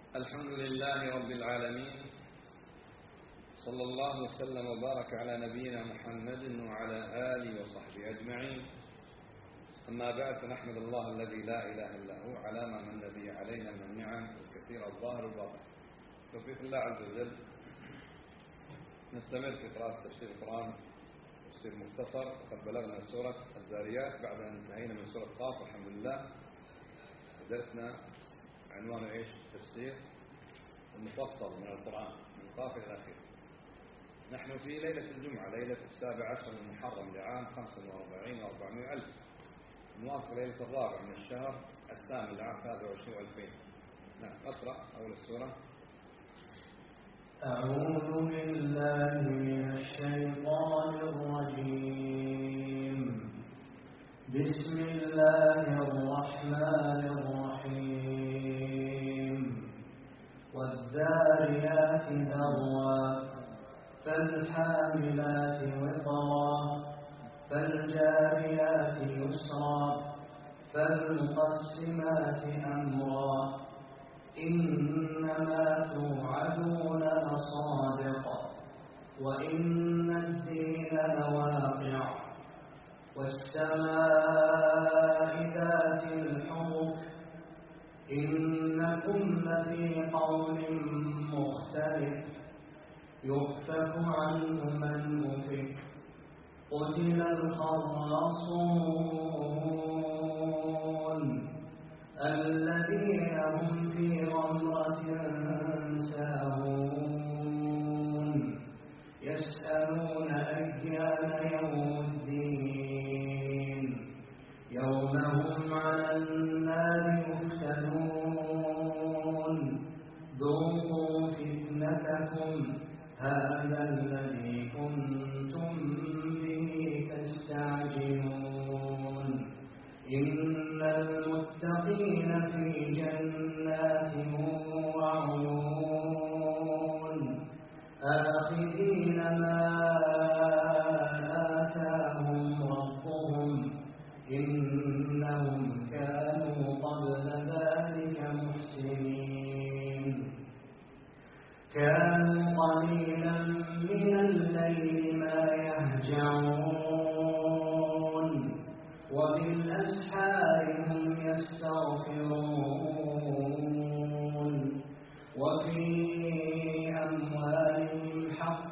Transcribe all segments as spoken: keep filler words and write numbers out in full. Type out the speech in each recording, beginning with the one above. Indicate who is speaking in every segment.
Speaker 1: الحمد لله رب العالمين، صلى الله وسلم وبارك على نبينا محمد وعلى آله وصحبه أجمعين. أما بعد، فنحمد الله الذي لا إله إلا هو على ما من به علينا من النعم الكثيرة الظاهر والباطن. توفيق الله عز وجل نستمر في قراءة تفسير القرآن تفسير مختصر، وقد بلغنا سورة الذاريات بعد أن انتهينا من سورة قاف والحمد لله. درسنا عنوان ايش؟ التفسير المفصل من القرآن من قاف إلى الأخير. نحن في ليلة الجمعة، ليلة السابع عشر من محرم لعام خمسة وأربعين وأربعمائة ألف، موافق ليلة الرابع من الشهر الثامن لعام ثلاثة وعشرين وألفين. نعم، أقرأ أول السورة.
Speaker 2: أعوذ بالله من الشيطان الرجيم. بسم الله الرحمن الرحيم. والذاريات ذروا فالحاملات وقرا فالجاريات يسرا فالمقسمات أمرا إنما توعدون لصادق وإن الدين لواقع والسماء ذات الحبك إنكم لفي قول مختلف يؤفك عنه من أفك قتل الخراصون الذين هم في غمرة ساهون يسألون أيان يوم الدين يوم هم على النار يفتنون ذوقوا فتنتكم هذا الذي كنتم به تستعجلون إن المتقين في جنات وعيون آخذين ما آتاهم ربهم إنهم كانوا قبل ذلك محسنين كانوا قليلا من الليل ما يهجعون وبالأسحار هم يستغفرون وفي أموالهم حق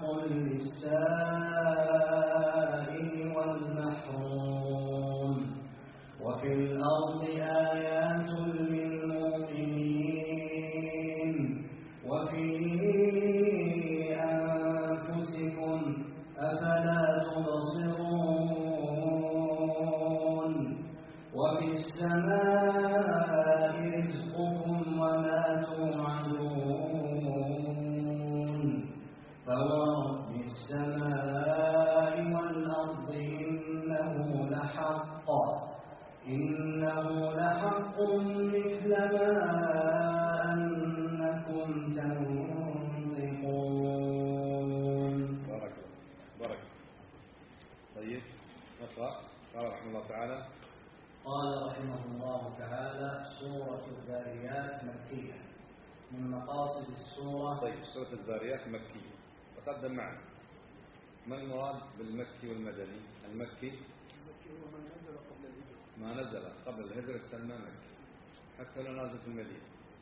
Speaker 2: للسائل والمحروم وفي الأرض آيات للمؤمنين وفي أنفسكم أفلا تبصرون وفي السماء رزقكم وما توعدون فورب السماء والأرض إنه لحق إنه لحق مثل ما أنكم تنطقون.
Speaker 1: بارك بارك. طيب نقرأ. قال رحمه الله تعالى
Speaker 2: قال رحمه الله تعالى: سورة الذاريات مكية. من مقاصد السورة.
Speaker 1: طيب، سورة الذاريات مكية. تقدم معنا ما المراد بالمكي والمدني؟ المكي
Speaker 3: المكي هو ما نزل قبل الهجرة،
Speaker 1: ما نزل قبل الهجرة السنة مكي، حتى لو نازل في المدينة،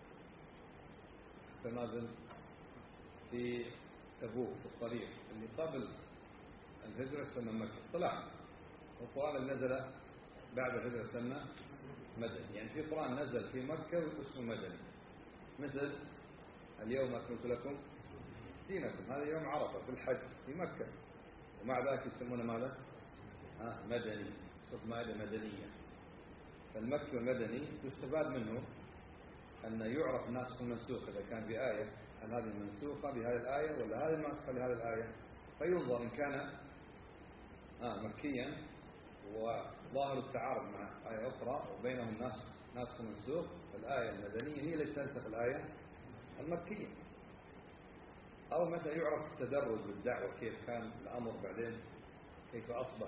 Speaker 1: حتى نازل في تبوك في الطريق اللي قبل الهجرة السنة مكي طلع. والقرآن اللي نزل بعد الهجرة السنة مدني، يعني في قرآن نزل في مكة واسمه مدني، مثل اليوم أكملت لكم دينكم، هذا يوم عرفة في الحج في مكة، ومع ذلك يسمونه ماذا؟ آه مدني، صوت مائدة مدنية. فالمكي والمدني يستفاد منه أن يعرف ناسخ المنسوخ إذا كان في آية، هل هذه المنسوخة بهذه الآية ولا هذه الناسخة لهذه الآية، فينظر إن كان آه مكيا وظاهر التعارض مع آية أخرى وبينهم ناسخ ناسخ منسوخ، فالآية المدنية هي التي تنسخ الآية المكية. أو متى يعرف التدرج بالدعوة، كيف كان الأمر بعدين كيف أصبح.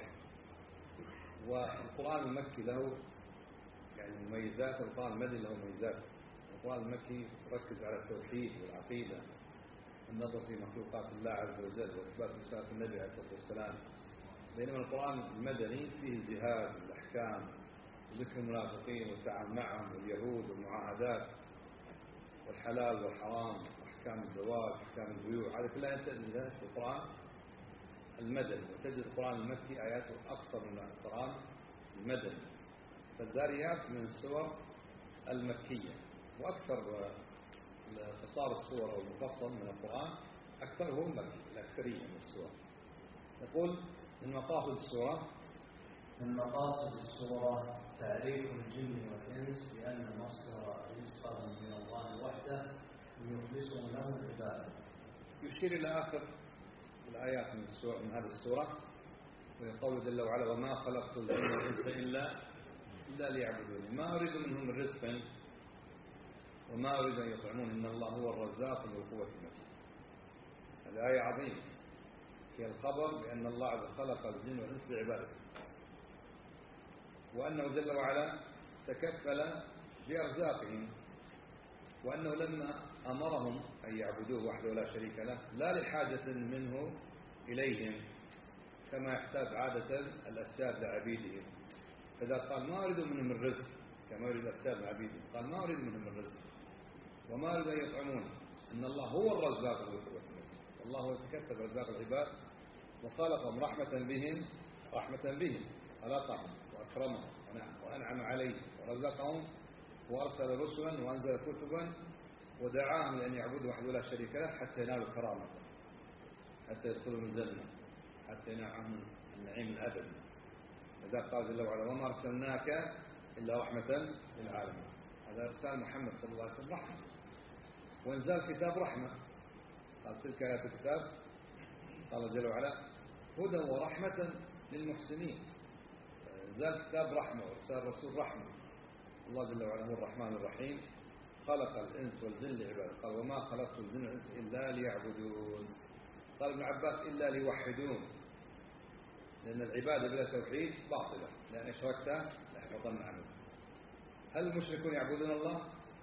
Speaker 1: والقرآن المكي له يعني مميزات، والقرآن المدني له مميزات. القرآن المكي يركز على التوحيد والعقيدة، النظر في مخلوقات الله عز وجل وإثبات رسالة النبي عليه الصلاة والسلام. بينما القرآن المدني فيه الجهاد والأحكام وذكر المنافقين والتعامل معهم واليهود والمعاهدات والحلال والحرام وأحكام الزواج وأحكام البيوع، هذه كلها تجدها في القرآن المدني. وتجد القرآن المكي آياته أكثر من القرآن المدني. فالذاريات من السور المكية، وأكثر قصار السور أو المفصل من القرآن أكثره مكي، الأكثرية من السور. يقول من مقاصد السورة
Speaker 2: من مقاصد السورة تعريف الجن والإنس بأن مصدر رزقهم من الله وحده ليخلصوا له العبادة.
Speaker 1: يشير إلى آخر الآيات من السورة من هذه السورة، ويقول جل وعلا وما خلقت الجن والإنس إلا إلا ليعبدون ما أريد منهم من رزق وما أريد أن يطعمون إن الله هو الرزاق ذو القوة المتين. هذه آية عظيمة في الخبر بأن الله عز وجل خلق الجن والإنس لعبادته، وأنه جل وعلا تكفل بأرزاقهم، وأنه لما أمرهم أن يعبدوه وحده لا شريك له لا لحاجة منه إليهم كما يحتاج عادة الأسياد لعبيدهم. فإذا قال ما أريد منهم الرزق كما يريد الأسياد لعبيدهم، قال ما أريد منهم الرزق وما أريد أن يطعمون إن الله هو الرزاق ذو القوة المتين. الله هو يتكفل برزاق العباد وخلقهم رحمة بهم رحمة بهم خلقهم وأكرمهم وأنعم عليهم ورزقهم وأرسل رسلا وأنزل كتبا ودعاهم لأن يعبدوا وحده لا شريك له حتى ينالوا كرامة، حتى يدخلوا الجنة، حتى ينالوا النعيم الأبدي. إذا قال جل وعلا وما أرسلناك إلا رحمة للعالمين. هذا إرسال محمد صلى الله عليه وسلم رحمة، وإنزال كتاب رحمة. قال تلك آيات الكتاب قال جل وعلا هدى ورحمة للمحسنين. إنزال كتاب رحمة وإرسال رسول رحمة. الله جل وعلا هو الرحمن الرحيم خلق الإنس والجن لعباده. قال وما خلقت الجن والإنس إلا ليعبدون. قال ابن عباس إلا ليوحدون، لأن العبادة بلا توحيد باطلة، لأن أشركت ليحبطن عملك. هل المشركون يعبدون الله؟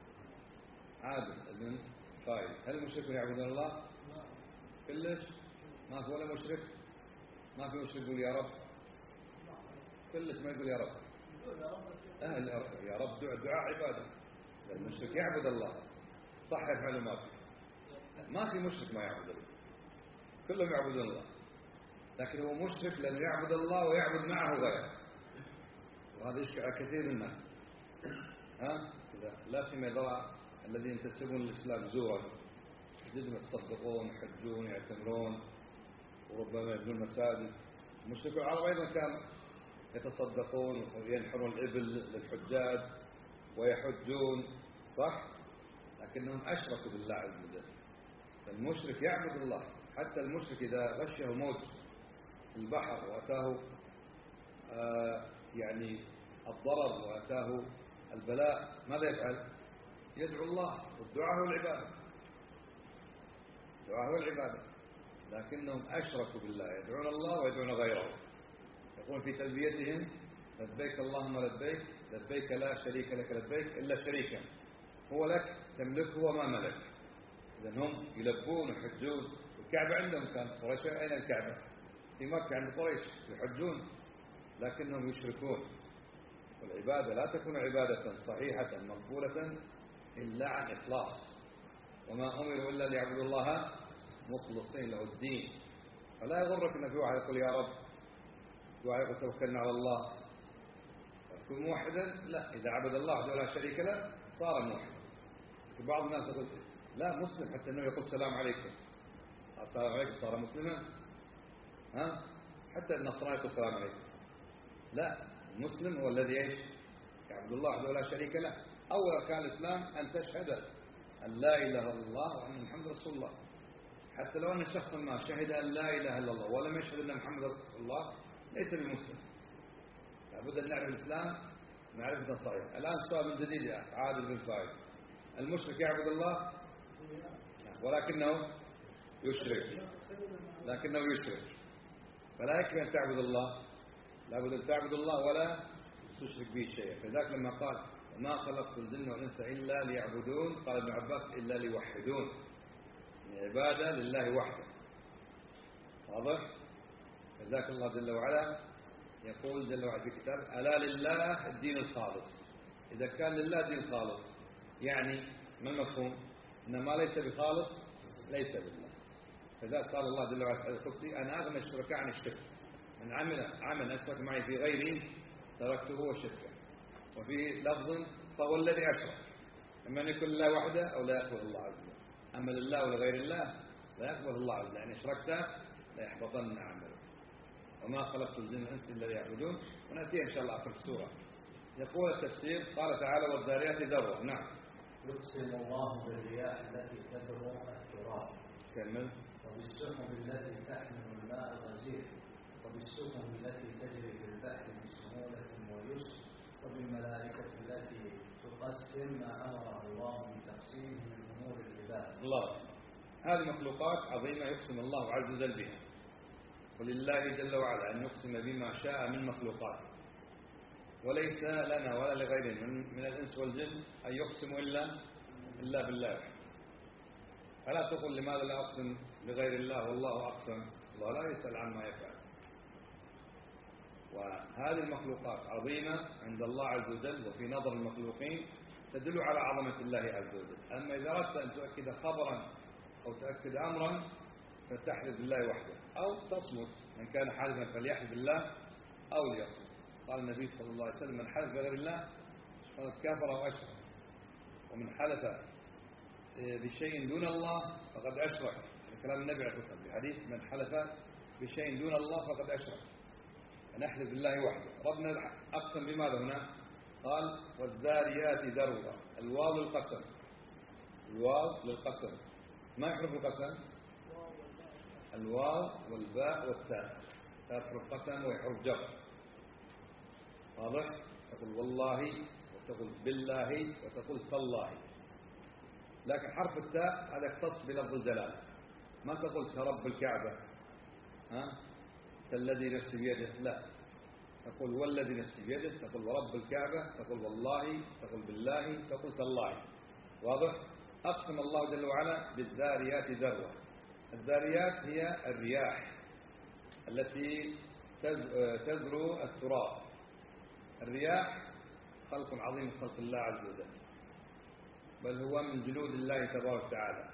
Speaker 1: عادل ابن خالد هل المشركون يعبدون الله؟ كلش ما في ولا مشرك، ما في مشرك يقول يا رب، كلش ما يقول يا رب. أهل يا رب دعاء, دعاء عبادة. المشرك يعبد الله، صحح معلوماتك، ما في مشرك ما يعبد الله، كلهم يعبدون الله، لكن هو مشرك لأنه يعبد الله ويعبد معه غيره، وهذا يشكل على كثير من الناس. ها لا سيما إذا الذين ينتسبون للإسلام زورا جدهم يتصدقون يحجون يعتمرون وربما يبنون مساجد. المشركون العرب أيضا كانوا يتصدقون وينحرون الإبل للحجاج ويحجون، صح؟ لكنهم أشركوا بالله عز وجل. فالمشرك يعبد الله، حتى المشرك إذا غشه موت في البحر وأتاه آه يعني الضرر وأتاه البلاء ماذا يفعل؟ يدعو الله، والدعاء هو العبادة، الدعاء هو العبادة. لكنهم أشركوا بالله، يدعون الله ويدعون غيره. يقول في تلبيتهم لبيك اللهم لبيك لبيك لا شريك لك لبيك إلا شريكا هو لك تملكه وما ملك. إذن هم يلبون ويحجون. الكعبة عندهم كان قريش، أين الكعبة؟ في مكة عند قريش يحجون، لكنهم يشركون. والعبادة لا تكون عبادة صحيحة مقبولة إلا عن إخلاص. وما أمروا إلا ليعبدوا الله مخلصين له الدين. فلا يغرك أن في واحد يقول يا رب، في واحد يقول توكلنا على الله، يكون موحدا. لا، إذا عبد الله وحده لا شريك له صار موحدا. في بعض الناس يقول لا مسلم حتى أنه يقول السلام عليكم، السلام عليكم صار مسلما. ها حتى النصراني يقول السلام عليكم. لا، المسلم هو الذي ايش؟ يعبد الله وحده لا شريك له. أول أركان الإسلام أن تشهد أن لا إله إلا الله وأن محمد رسول الله. حتى لو أن شخصا ما شهد أن لا إله إلا الله ولم يشهد أن محمد رسول الله ليس بمسلم. لابد أن نعرف الإسلام معرفة صحيحة. الآن سؤال من جديد يا أخي عادل بن فايد، المشرك يعبد الله ولكنه يشرك، لكنه يشرك، فلا يكفي أن تعبد الله، لابد أن تعبد الله ولا تشرك به شيئا. فذلك لما قال وما خلقت الجن والإنس إلا ليعبدون. قال ابن عباس إلا ليوحدون، العبادة لله وحده. واضح؟ فذاك الله جل وعلا يقول جل وعلا في كتاب: ألا لله الدين الخالص. إذا كان لله دين خالص يعني ما المفهوم؟ إن ما ليس بخالص ليس لله. فذلك قال الله جل وعلا في القدسي: أنا أغنى الشركاء عن الشرك، من عمل عمل أشرك معي في غيري تركته وشركه. وفي لفظ: فهو الذي أشرك. إما أن يكون لله وحده أو لا يقبل الله عز وجل. أما لله ولغير الله لا يقبل الله عز وجل، يعني أشركت لا يحبطن عمله. وما خلقت الجن والإنس إلا ليعبدون. ونأتي إن شاء الله آخر السورة. يقول التفسير: قال تعالى: والذاريات ذروا. نعم.
Speaker 2: يقسم الله بالرياح التي تذر التراب.
Speaker 1: كمل.
Speaker 2: وبالسحب التي تحمل الماء الغزير، وبالسفن التي تجري في البحر بسهولة ويسر، وبالملائكة التي تقسم ما أمره الله بتقسيمه من أمور العباد.
Speaker 1: الله، هذه مخلوقات عظيمة يقسم الله عز وجل بها، ولله جل وعلا أن يقسم بما شاء من مخلوقاته، وليس لنا ولا لغيرنا من الإنس والجن أن يقسم إلا إلا بالله. فلا تقل لماذا لا أقسم بغير الله والله أقسم. الله لا يسأل عما يفعل. وهذه المخلوقات عظيمة عند الله عز وجل، وفي نظر المخلوقين تدل على عظمة الله عز وجل. أما إذا أردت أن تؤكد خبرا أو تؤكد أمرا فتحلف بالله وحده أو تصمت. من كان حالفا فليحلف بالله أو ليصمت. قال النبي صلى الله عليه وسلم: من حلف بغير الله فقد كفر وأشرك، ومن حلف بشيء دون الله فقد أشرك. كلام النبي عليه الصلاة والسلام في حديث: من حلف بشيء دون الله فقد أشرك. فنحلف بالله وحده. ربنا أقسم بماذا هنا؟ قال: والذاريات ذروا. الواو للقسم، الواو للقسم. ما يحرف القسم؟ الواو والباء والتاء، تحرف قسم ويحرف جر. واضح؟ تقول والله، وتقول بالله، وتقول تالله. لكن حرف التاء هذا يختص بلفظ الجلال. ما تقول كرب الكعبة، ها كالذي نفسي بيده، لا. تقول والذي نفسي بيده، تقول ورب الكعبة، تقول والله، تقول بالله، تقول تالله. واضح؟ أقسم الله جل وعلا بالذاريات ذروة. الذاريات هي الرياح التي تذرو التراب. الرياح خلق عظيم من خلق الله عز وجل، بل هو من جنود الله تبارك وتعالى.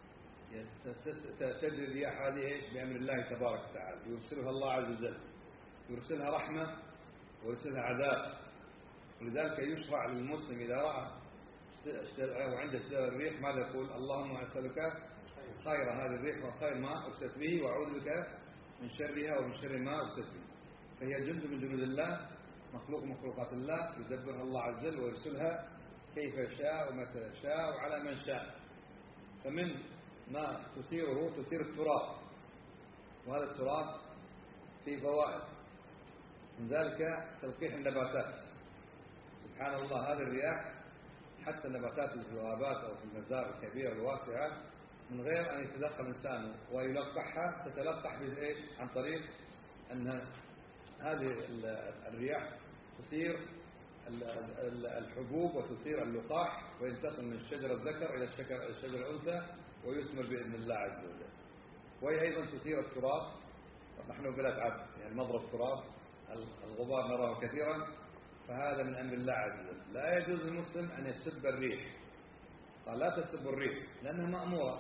Speaker 1: تجري الرياح هذه ايش؟ بأمر الله تبارك وتعالى، يرسلها الله عز وجل، يرسلها رحمة ويرسلها عذاب. ولذلك يشرع للمسلم إذا رأى وعنده اشتراء الريح ماذا يقول؟ اللهم أسألك خير هذه الريح وخير ما أرسلت به، وأعوذ بك من شرها ومن شر ما أرسلت به. فهي جند من جنود الله، مخلوق مخلوقات الله، يدبرها الله عز وجل ويرسلها كيف يشاء ومتى يشاء وعلى من شاء. فمن ما تثيره تثير التراب، وهذا التراب فيه فوائد، من ذلك تلقيح النباتات. سبحان الله، هذه الرياح حتى النباتات اللي في الغابات أو في المزارع الكبيرة الواسعة من غير أن يتدخل إنسان ويلقحها، تتلقح بإيش؟ عن طريق أن هذه الرياح تثير الحبوب وتثير اللقاح، وينتقل من الشجر الذكر إلى الشجر الأنثى ويثمر بإذن الله عز وجل. وهي أيضا تثير التراب. نحن بلاد عبد، يعني مضرب التراب، الغبار نراه كثيرا، فهذا من أمر الله عز وجل. لا يجوز للمسلم أن يسب الريح. قال: لا تسبوا الريح لأنها مأمورة،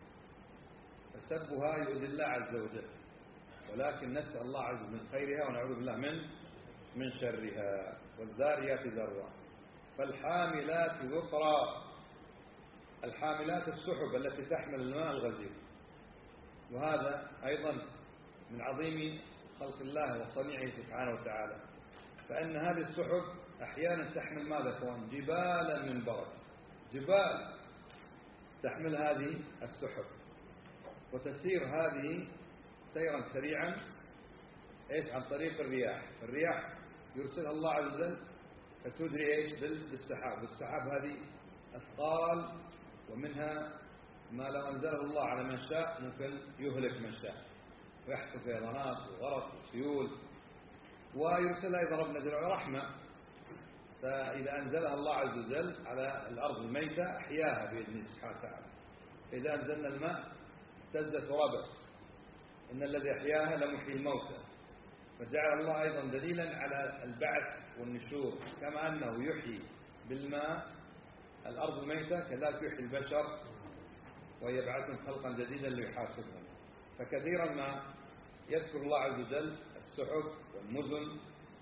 Speaker 1: فسبها يؤذي الله عز وجل، ولكن نسأل الله عز وجل من خيرها ونعوذ بالله من من شرها. والذاريات ذروا فالحاملات وقرا. الحاملات السحب التي تحمل الماء الغزير، وهذا أيضا من عظيم خلق الله وصنيعه سبحانه وتعالى. فإن هذه السحب أحيانا تحمل ماذا كون؟ جبالا من برد، جبال تحمل هذه السحب، وتسير هذه سيرا سريعا ايش؟ عن طريق الرياح. الرياح يرسلها الله عز وجل فتدري ايش؟ بالسحاب. والسحاب هذه أثقال، ومنها ما لو أنزله الله على من شاء ممكن يهلك من شاء، ويحصل فيضانات وغرق وسيول. ويرسلها أيضا ربنا جل وعلا رحمة. فإذا أنزلها الله عز وجل على الأرض الميتة أحياها بإذنه سبحانه وتعالى. إذا أنزلنا الماء اهتزت وربت، إن الذي أحياها لمحيي الموتى. فجعل الله أيضا دليلا على البعث والنشور، كما أنه يحيي بالماء الأرض الميتة كذلك يحيي البشر ويبعثهم خلقا جديدا ليحاسبهم. فكثيرا ما يذكر الله عز وجل السحب والمزن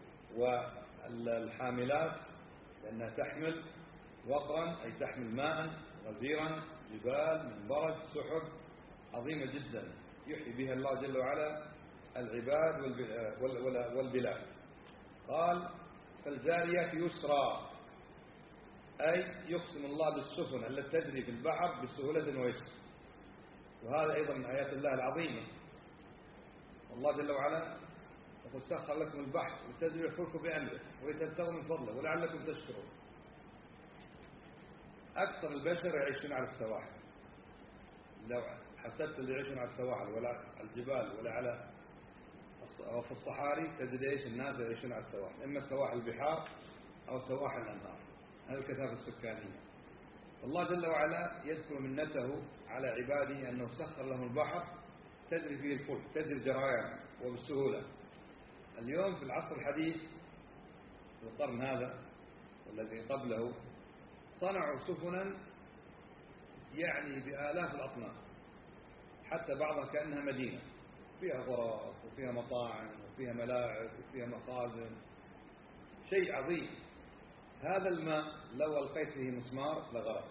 Speaker 1: والحاملات لأنها تحمل وقرا أي تحمل ماء غزيرا، جبال من برد، سحب عظيمة جدا يحيي بها الله جل وعلا العباد والبلاد. قال فالجاريات يسرا، أي يقسم الله بالسفن التي تجري في البحر بسهولة ويسر. وهذا أيضا من آيات الله العظيمة. الله جل وعلا يقول سخر لكم البحر لتجري الفلك بأمره ولتبتغوا من فضله ولعلكم تشكرون. أكثر البشر يعيشون على السواحل، لو حسبت اللي يعيشون على السواحل ولا على الجبال ولا على أو في الصحاري تجد إيش الناس يعيشون على السواحل، إما سواحل البحار أو سواحل الأنهار، هذه الكثافة السكانية. الله جل وعلا يذكر منته على عباده أنه سخر لهم البحر تجري فيه الفلك، تجري جريان وبسهولة. اليوم في العصر الحديث في القرن هذا والذي قبله صنعوا سفنا يعني بآلاف الأطنان، حتى بعضها كأنها مدينة فيها غرف وفيها مطاعم وفيها ملاعب وفيها مخازن، شيء عظيم. هذا الماء لو ألقيت فيه مسمار لغرق،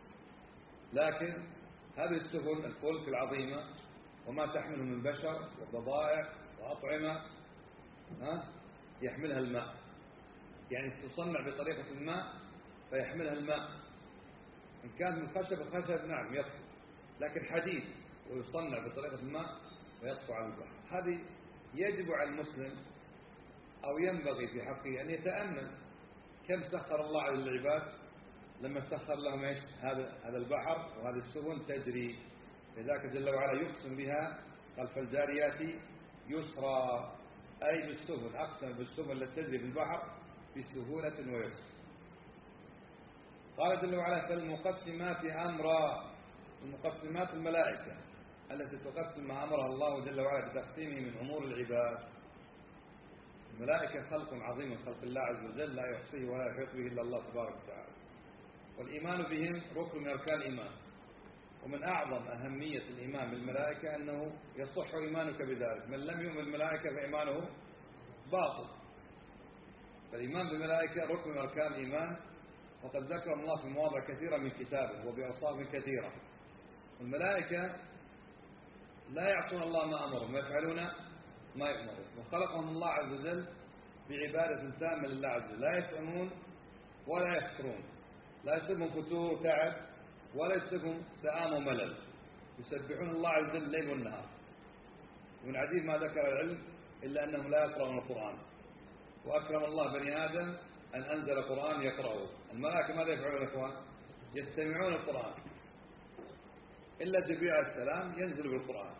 Speaker 1: لكن هذه السفن الفلك العظيمة وما تحمله من بشر وبضائع وأطعمة ها يحملها الماء، يعني تصنع بطريقة الماء فيحملها الماء. إن كان من خشب الخشب نعم يطفو، لكن حديد ويصنع بطريقة الماء ويطفو على البحر. هذه يجب على المسلم أو ينبغي في حقه أن يتأمل كم سخر الله على العباد لما سخر لهم ايش هذا هذا البحر وهذه السفن تجري. لذلك جل وعلا يقسم بها قال فالجاريات يسرا، أي بالسفن، أقسم بالسفن التي تجري في البحر بسهولة ويسر. قال جل وعلا فالمقسمات أمرا، المقسمات الملائكة التي تقسم ما أمرها الله جل وعلا بتقسيمه من أمور العباد. الملائكة خلق عظيم من خلق الله عز وجل لا يحصيه ولا يحيط به إلا الله تبارك وتعالى، والإيمان بهم ركن من أركان الإيمان. ومن أعظم أهمية الإيمان بالملائكة أنه يصح إيمانك بذلك، من لم يؤمن بالملائكة فإيمانه باطل. فالإيمان بالملائكة ركن من أركان الإيمان، وقد ذكر الله في مواضع كثيرة من كتابه وبأوصاف كثيرة. الملائكة لا يعصون الله ما أمرهم ويفعلون ما يأمرون، وخلقهم الله عز وجل بعبادة تامة لله عز وجل، لا يسأمون ولا يفترون، لا يصيبهم فتور تعب ولا يصيبهم سآم وملل، يسبحون الله عز وجل الليل والنهار. ومن عديد ما ذكر العلم إلا أنهم لا يقرؤون القرآن، وأكرم الله بني آدم أن أنزل قرآن يقرأه. الملائكة ماذا يفعلون إخوان؟ يستمعون القرآن، إلا جبريل عليه السلام ينزل بالقرآن.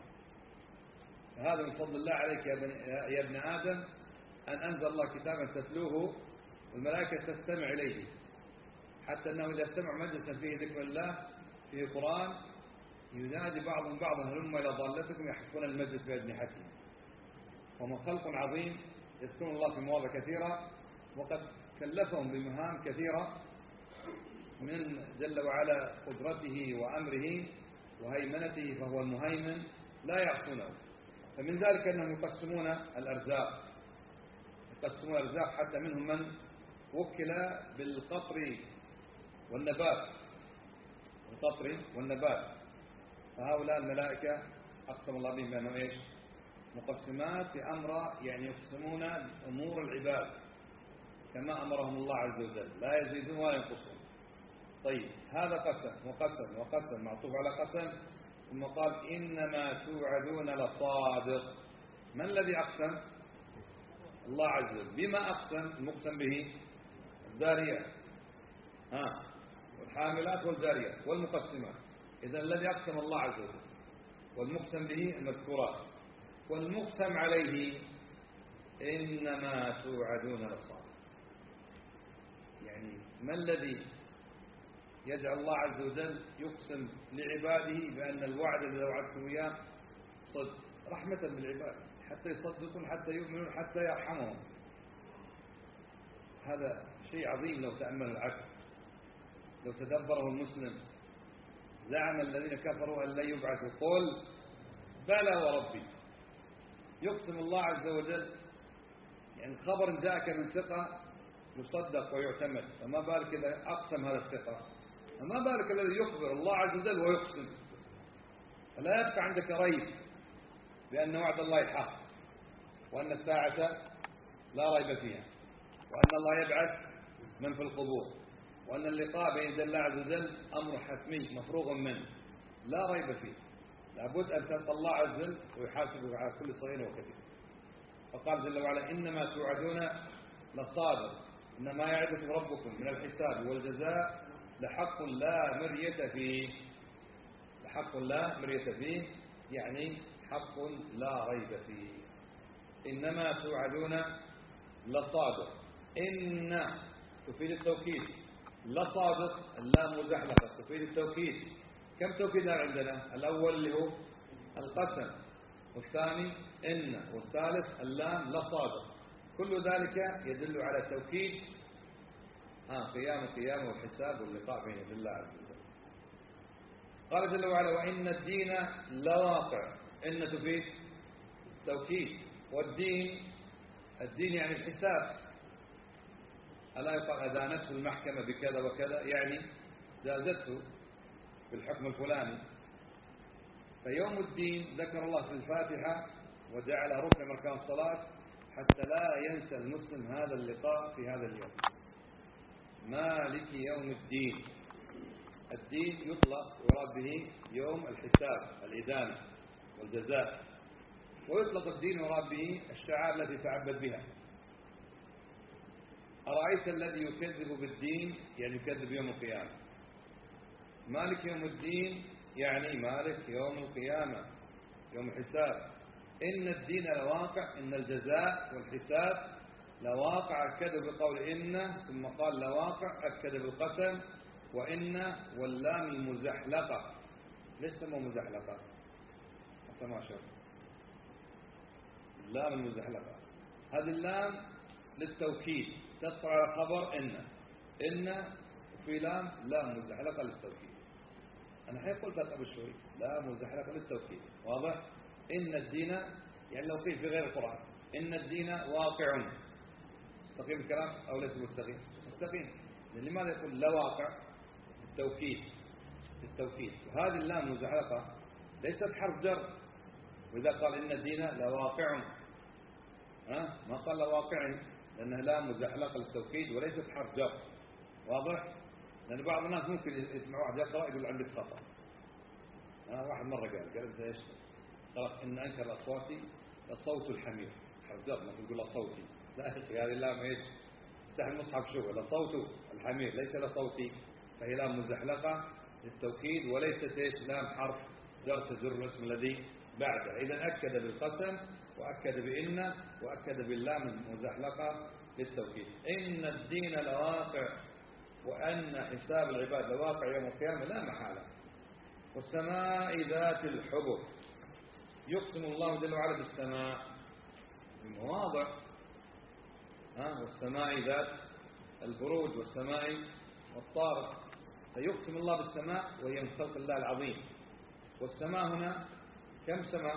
Speaker 1: هذا من فضل الله عليك يا, بني يا ابن آدم أن أنزل الله كتابا تتلوه والملائكة تستمع إليه، حتى أنه إذا استمعوا مجلسا فيه ذكر الله فيه قرآن ينادي بعضهم بعضا هلم إلى ضالتكم يحفون المجلس بأجنحتهم. ومن خلق عظيم يذكرون الله في مواضع كثيرة، وقد كلفهم بمهام كثيرة من جل وعلا قدرته وأمره وهيمنته، فهو المهيمن لا يعصونه. فمن ذلك أنهم يقسمون الأرزاق، يقسمون الأرزاق حتى منهم من وكل بالقطر والنبات، القطر والنبات. فهؤلاء الملائكة أقسم الله بهم بأنهم إيش؟ مقسمات أمر، يعني يقسمون أمور العباد كما أمرهم الله عز وجل، لا يزيدون ولا ينقصون. طيب هذا قسم وقسم وقسم معطوف على قسم، ثم قال إنما توعدون لصادق. من الذي أقسم؟ الله عز وجل. بما أقسم؟ المقسم به الذاريات ها والحاملات والذاريات والمقسمات. إذا الذي أقسم الله عز وجل والمقسم به المذكورات، والمقسم عليه إنما توعدون لصادق. يعني ما الذي يجعل الله عز وجل يقسم لعباده بأن الوعد الذي وعدتم إياه صدق؟ رحمة بالعباد حتى يصدقون حتى يؤمنون حتى يرحمهم. هذا شيء عظيم لو تأمل العقل، لو تدبره المسلم. زعم الذين كفروا أن لن يبعثوا، قل بلى وربي. يقسم الله عز وجل، يعني خبر جاءك من ثقة يصدق ويعتمد، فما بالك إذا أقسم هذا الثقة؟ فما بالك الذي يخبر الله عز وجل ويقسم؟ فلا يبقى عندك ريب بأن وعد الله حق، وأن الساعة لا ريب فيها، وأن الله يبعث من في القبور، وأن اللقاء بين يدي الله عز وجل أمر حتمي مفروغ منه لا ريب فيه. لابد أن تلقى الله عز وجل ويحاسبك على كل صغير وكبير. فقال جل وعلا إنما توعدون لصادق، إنما يعدكم ربكم من الحساب والجزاء لحق لا مرية فيه. لحق لا مرية فيه يعني حق لا ريب فيه. إنما توعدون لصادق، إن تفيد التوكيد، لصادق اللام مزحلقة تفيد التوكيد. كم توكيد عندنا؟ الأول اللي هو القسم، والثاني إن، والثالث اللام لصادق. كل ذلك يدل على توكيد ها قيام القيامة والحساب واللقاء بين يدي الله عز وجل. قال جل وعلا وإن الدين لواقع. إن تفيد توكيد، والدين الدين يعني الحساب. ألا يقال أدانته المحكمة بكذا وكذا، يعني جازته بالحكم الفلاني. فيوم الدين ذكر الله في الفاتحة وجعلها ركن من أركان الصلاة حتى لا ينسى المسلم هذا اللقاء في هذا اليوم. مالك يوم الدين. الدين يطلق ويراد به يوم الحساب الإدانة والجزاء، ويطلق الدين ويراد به الشعائر التي تعبد بها. أرأيت الذي يكذب بالدين يعني يكذب يوم القيامة. مالك يوم الدين يعني مالك يوم القيامة يوم الحساب. إن الدين لواقع، إن الجزاء والحساب لواقع. أكد بقول إن، ثم قال لواقع، أكد بالقسم وإن واللام المزحلقة. ليش سموا مزحلقة؟ حتى ما شاء اللام المزحلقة، هذه اللام للتوكيد تدخل على خبر إن. إن وفي لام لام مزحلقة للتوكيد. أنا حين قلت قبل شوي لام مزحلقة للتوكيد، واضح؟ إن الدين يعني لو قيل في غير القرآن إن الدين واقع، مستقيم الكلام أو ليس مستقيم؟ مستقيم. لماذا يقول لواقع؟ التوكيد، التوكيد. وهذه اللام مزحلقة ليست حرف جر، وإذا قال إن الدين لواقع ها ما قال لواقع، لأنها لام مزحلقة للتوكيد وليست حرف جر، واضح؟ لأن بعض الناس ممكن يسمع واحد يقرأ يقول عندك خطأ. أنا واحد مرة قال قال أنت إيش؟ قرأت إن أنكر الأصوات لصوت الحمير، حرف جر ما تقول لصوتي، لا يا أخي هذه اللام إيش؟ افتح المصحف شوف، لصوت الحمير ليس لصوتي، فهي لام مزحلقة للتوكيد وليست إيش؟ لام حرف جر تجر الاسم الذي بعده. إذا أكد بالقسم وأكد بإن وأكد باللام المزحلقة للتوكيد. إن الدين لواقع وأن حساب العباد لواقع يوم القيامة لا محالة. والسماء ذات الحبك. يقسم الله جل وعلا بالسماء بمواضع، ها والسماء ذات البروج والسماء والطارق. فيقسم الله بالسماء وهي من خلق الله العظيم. والسماء هنا كم سماء؟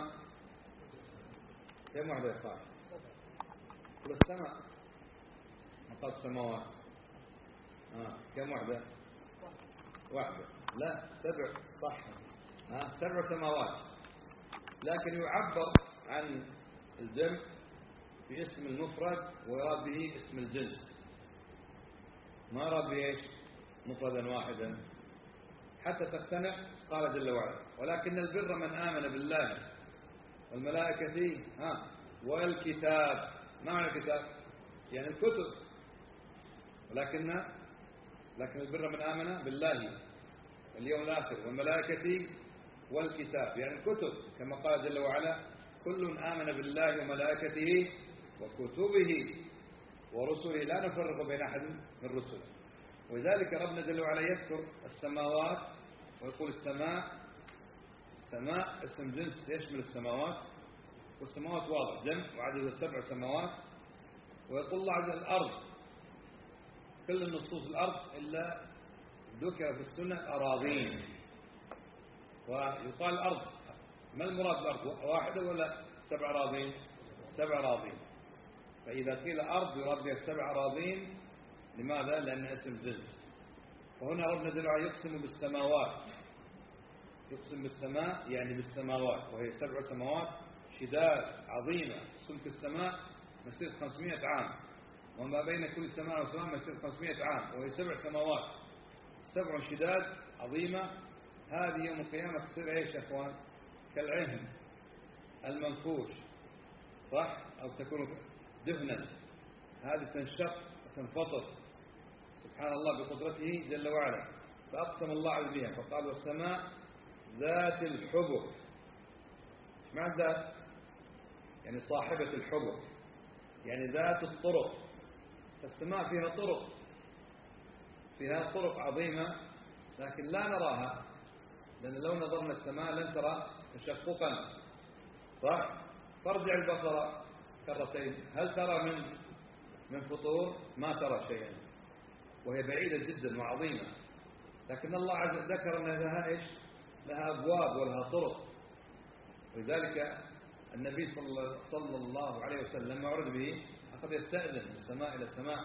Speaker 1: كم واحدة يا صاحبي؟ كل السماء مقال السماوات آه. كم واحدة؟ واحدة. لا سبع، صح. آه. سبع سماوات، لكن يعبر عن الجمع باسم المفرد ويراد به اسم الجنس، ما يراد به ايش؟ مفردا واحدا حتى تقتنع. قال جل وعلا ولكن البر من آمن بالله والملائكة ها والكتاب. ما معنى الكتاب؟ يعني الكتب. ولكن لكن البر من آمن بالله واليوم الآخر والملائكة والكتاب، يعني الكتب، كما قال جل وعلا كل آمن بالله وملائكته وكتبه ورسله لا نفرق بين أحد من رسله. ولذلك ربنا جل وعلا يذكر السماوات ويقول السماء. السماء اسم جنس يشمل السماوات، والسماوات واضح جمع وعدد سبع سماوات. ويقول الله عز وجل الأرض، كل النصوص الأرض إلا ذكر في السنة أراضين. ويقال الأرض، ما المراد بالأرض؟ واحدة ولا سبع أراضين؟ سبع أراضين. فإذا قيل أرض يراد بها سبع أراضين. لماذا؟ لأن اسم جنس. فهنا ربنا جل وعلا يقسم بالسماوات، يقسم بالسماء يعني بالسماوات، وهي سبع سماوات شداد عظيمة. سمك السماء مسير خمسمائة عام، وما بين كل سماء وسماء مسير خمسمائة عام، وهي سبع سماوات سبع شداد عظيمة. هذه يوم القيامة تصير ايش يا اخوان؟ كالعهن المنفوش، صح؟ أو تكون دهنا، هذه تنشق وتنفطر سبحان الله بقدرته جل وعلا. فأقسم الله عز بها فقال والسماء ذات الحبك. ايش معنى ذات؟ يعني صاحبة الحبك، يعني ذات الطرق. فالسماء فيها طرق، فيها طرق عظيمة لكن لا نراها، لأن لو نظرنا السماء لن ترى تشققا، صح؟ فارجع البصر كرتين، هل ترى من من فطور؟ ما ترى شيئا، وهي بعيدة جدا وعظيمة. لكن الله عز وجل ذكر أن لها إيش؟ لها أبواب ولها طرق. ولذلك النبي صلى الله عليه وسلم لما عرض به أخذ يستأذن من السماء إلى السماء،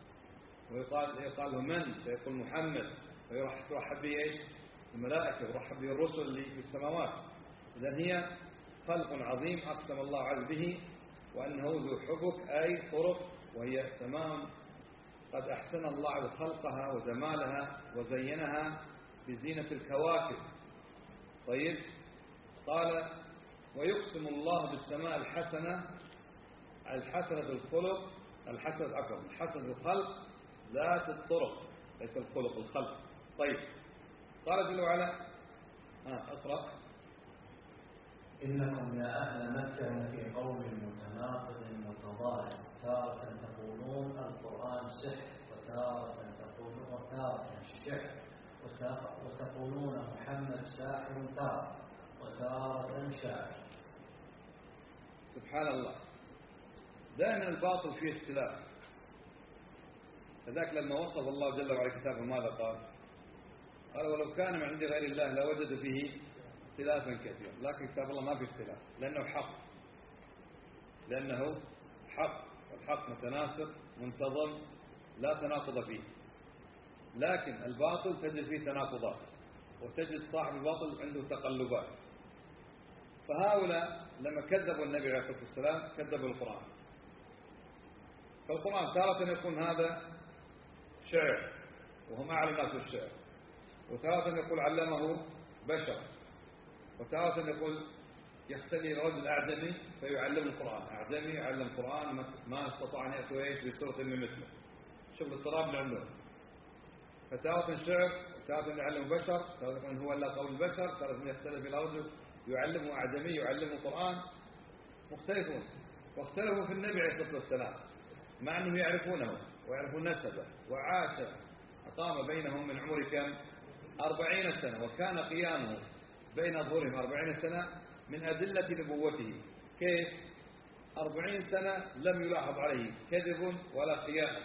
Speaker 1: ويقال يقال له من؟ فيقول محمد، فيرحب به إيش؟ الملائكة، ويرحب به الرسل اللي في السماوات. إذن هي خلق عظيم أقسم الله عز به وأنه ذو حبك أي طرق، وهي سماء قد أحسن الله عز خلقها وجمالها وزينها بزينة الكواكب. طيب، قال ويقسم الله بالسماء الحسنة، الحسنة الخلق، الحسنة عفوا الحسنة الخلق ذات الطرق، ليس الخلق الخلق. طيب، قال جل وعلا آه أقرأ
Speaker 2: إنكم يا أهل مكة في قوم متناقض متضارب، تارة تقولون القرآن سحر، وتارة تقولون وتارة شعر، وتقولون محمد ساحر تارة، وتارة شاعر.
Speaker 1: سبحان الله. دائما الباطل فيه اختلاف. فذاك لما وصف الله جل وعلا كتابه ماذا قال؟ قال ولو كان من عند غير الله لوجد فيه اختلافا كثيرا، لكن كتاب الله ما فيه اختلاف لأنه حق، لأنه حق، والحق متناسق منتظم لا تناقض فيه. لكن الباطل تجد فيه تناقضات، وتجد صاحب الباطل عنده تقلبات. فهؤلاء لما كذبوا النبي عليه الصلاة والسلام كذبوا القرآن. فالقرآن تارة يكون هذا شعر وهم أعلم الناس بالشعر، وتارة يقول علمه بشر، وتارة يقول يختلي رجل أعجمي فيعلم القرآن، أعجمي يعلم القرآن ما استطاع أن يأتوا إيش بسورة من مثله. شوف الاضطراب اللي عندهم. فتارة شعر، وتارة يعلم بشر، تارة هو إلا قول البشر، تارة يختلف إلى رجل يعلمه أعجمي يعلمه القرآن، مختلفون. واختلفوا في النبي عليه الصلاة والسلام مع أنهم يعرفونه ويعرفون نسبه، وعاش أقام بينهم من عمر كم؟ أربعين سنة، وكان قيامه بين ظهورهم أربعين سنة من أدلة نبوته. كيف؟ أربعين سنة لم يلاحظ عليه كذب ولا خيانة،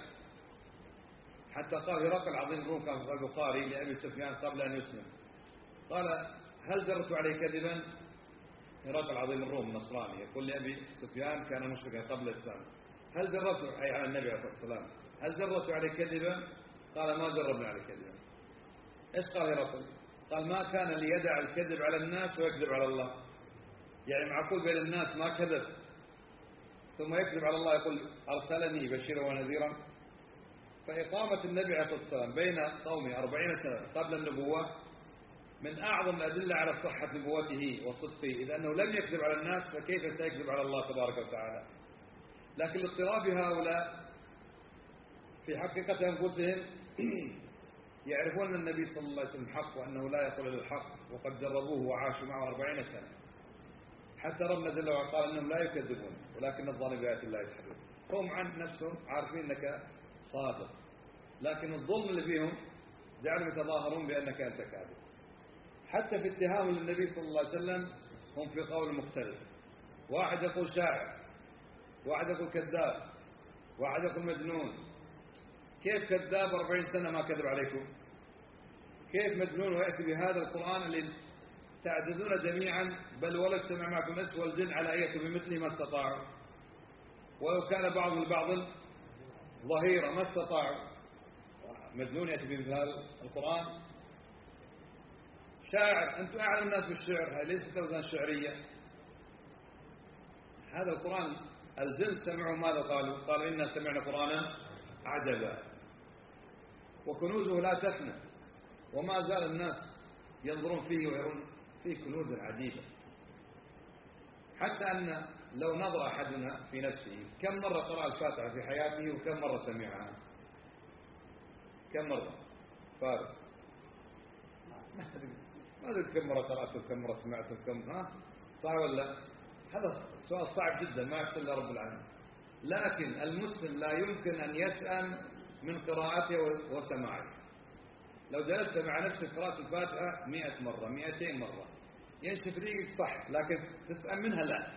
Speaker 1: حتى قال هرقل عظيم الروم كان في البخاري لأبي سفيان قبل أن يسلم، قال هل جرت عليه كذبا؟ هرقل عظيم الروم نصراني يقول لأبي سفيان كان مشركا قبل الإسلام، هل جرت أي على النبي عليه الصلاة والسلام هل جرت عليه كذبا؟ قال ما جربنا عليه كذبا. إيش قال هرقل؟ قال ما كان ليدع الكذب على الناس ويكذب على الله. يعني معقول بين الناس ما كذب ثم يكذب على الله يقول أرسلني بشيرا ونذيرا؟ فإقامة النبي عليه الصلاة والسلام بين قومه أربعين سنة قبل النبوة من أعظم الأدلة على صحة نبوته وصدقه، إذا أنه لم يكذب على الناس فكيف سيكذب على الله تبارك وتعالى؟ لكن لاضطراب هؤلاء في حقيقة أنفسهم يعرفون أن النبي صلى الله عليه وسلم حق، وأنه لا يصل إلى الحق، وقد جربوه وعاشوا معه أربعين سنة، حتى ربنا جل وعلا قال أنهم لا يكذبون ولكن الظالمين بآيات الله يجحدون. هم عن نفسهم عارفين أنك صادق، لكن الظلم اللي فيهم جعلوا يتظاهرون بأنك أنت كاذب. حتى في اتهام للنبي صلى الله عليه وسلم هم في قول مختلف، واحد يقول شاعر، واحد يقول كذاب، واحد يقول مجنون. كيف كذاب أربعين سنة ما كذب عليكم؟ كيف مجنون ويأتي بهذا القرآن اللي تعجزون جميعا، بل ولا اجتمع معكم الإنس والجن على أن يأتوا بمثله ما استطاعوا، ولو كان بعضهم لبعض ظهيرا ما استطاعوا. مجنون يأتي بمثل هذا القرآن. شاعر، أنتم أعلم الناس بالشعر، هذه ليست أوزان شعرية. هذا القرآن الجن سمعوا ماذا قالوا؟ قالوا إنا سمعنا قرآنا عجبا وكنوزه لا تفنى، وما زال الناس ينظرون فيه ويرون فيه كنوز عجيبة، حتى أن لو نظر أحدنا في نفسه كم مرة قرأ الفاتحة في حياته وكم مرة سمعها؟ كم مرة؟ فارس ما أدري كم مرة قرأته كم مرة سمعته كم ها صعب ولا؟ هذا سؤال صعب جدا ما يحصل إلا رب العالمين. لكن المسلم لا يمكن أن يسأم من قراءته وسماعه. لو جلست مع نفسك قراءة الفاتحة مئة مرة مئتين مرة ينشف ريقك صح، لكن تسأم منها لا.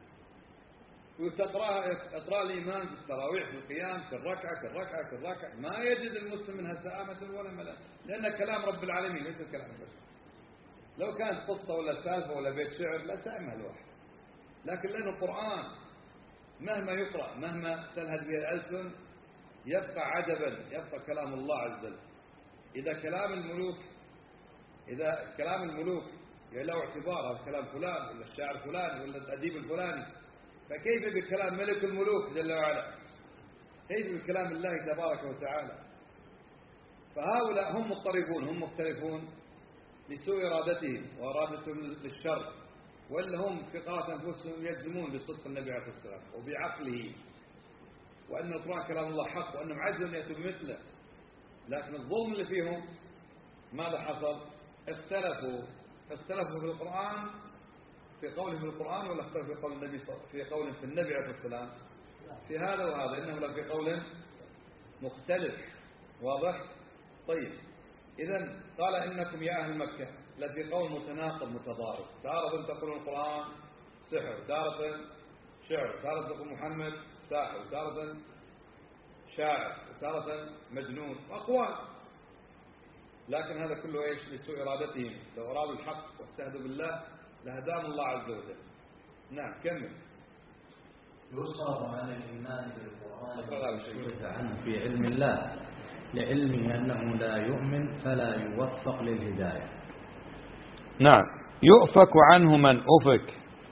Speaker 1: وتقرأ اقرأ الإيمان في التراويح في القيام في الركعة في الركعة في الركعة ما يجد المسلم منها سآمة ولا ملل، لأن كلام رب العالمين ليس كلام البشر. لو كانت قصة ولا سالفة ولا بيت شعر لا سأمها الواحد، لكن لأن القرآن مهما يقرأ مهما تلهج به الألسن يبقى عجبا، يبقى كلام الله عز وجل. إذا كلام الملوك إذا كلام الملوك له اعتبار هذا كلام فلان ولا الشاعر فلان ولا الأديب الفلاني، فكيف بكلام ملك الملوك جل وعلا؟ كيف بكلام الله تبارك وتعالى؟ فهؤلاء هم مضطربون، هم مختلفون لسوء إرادتهم وإرادتهم للشر، وإلا هم في قراءة أنفسهم يجزمون بصدق النبي عليه الصلاة والسلام وبعقله، وأن القرآن كلام الله حق وأنهم عجزوا أن يأتوا بمثله. لكن الظلم اللي فيهم ماذا حصل؟ اختلفوا اختلفوا في القرآن في قوله في القرآن، ولا اختلفوا في قول النبي في قول في النبي عليه الصلاة والسلام في هذا وهذا، إنه لفي قول مختلف. واضح؟ طيب إذن قال إنكم يا أهل مكة لفي قول متناقض متضارب، تارة تقول القرآن سحر، تارة شعر، تارة تقول محمد ساحر، تارة شاعر، تارة مجنون، أقوال. لكن هذا كله إيش؟ لسوء إرادتهم. لو أرادوا الحق واستهدوا بالله لهداهم الله عز وجل. نعم كمل.
Speaker 2: يصرف عن الإيمان بالقرآن ويصرف عنه في علم الله لعلمه أنه لا يؤمن فلا يوفق للهداية.
Speaker 4: نعم يؤفك عنه من أفك،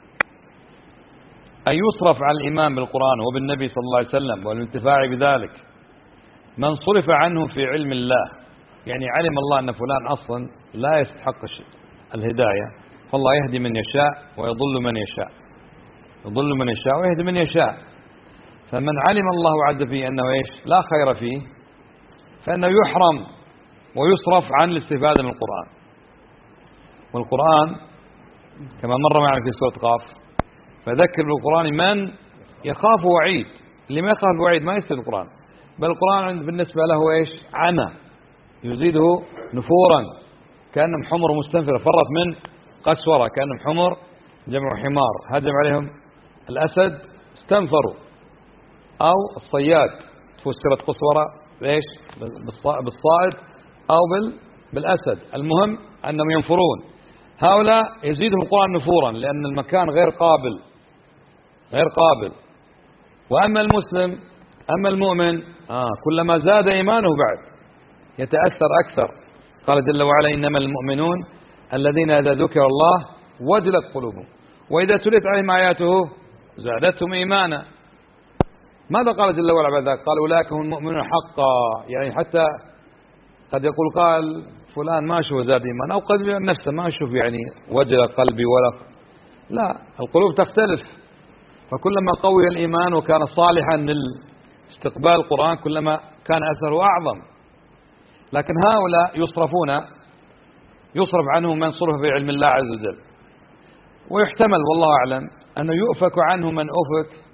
Speaker 4: أي يصرف عن الإيمان بالقرآن وبالنبي صلى الله عليه وسلم والانتفاع بذلك من صرف عنه في علم الله، يعني علم الله أن فلان أصلا لا يستحق الهداية، فالله يهدي من يشاء ويضل من يشاء، يضل من يشاء ويهدي من يشاء. فمن علم الله عز فيه أنه إيش؟ لا خير فيه، فإنه يحرم ويصرف عن الاستفادة من القرآن. والقرآن كما مر معنا في سورة قاف فذكر بالقرآن من يخاف وعيد. اللي ما يخاف وعيد ما يستفيد القرآن، بل القرآن بالنسبة له إيش؟ عمى يزيده نفورا، كأنهم حمر مستنفرة فرت من قسورة، كأنهم حمر جمع حمار هجم عليهم الأسد استنفروا، أو الصياد فسرت قسورة إيش؟ بالصائد أو بالأسد، المهم أنهم ينفرون. هؤلاء يزيدهم القرآن نفورا لأن المكان غير قابل غير قابل. وأما المسلم أما المؤمن آه كلما زاد إيمانه بعد يتأثر أكثر. قال جل وعلا إنما المؤمنون الذين إذا ذكر الله وجلت قلوبهم وإذا تليت عليهم آياته زادتهم إيمانا. ماذا قال جل وعلا بعد ذلك؟ قال أولئك هم المؤمنون حقا، يعني حتى قد يقول قال فلان ما أشوف زاد إيمان، أو قد نفسه ما أشوف يعني وجل قلبي ولا لا، القلوب تختلف. فكلما قوي الإيمان وكان صالحا لاستقبال القرآن كلما كان أثره أعظم. لكن هؤلاء يصرفون يصرف عنهم من صرف في علم الله عز وجل. ويحتمل والله أعلم أنه يؤفك عنه من أفك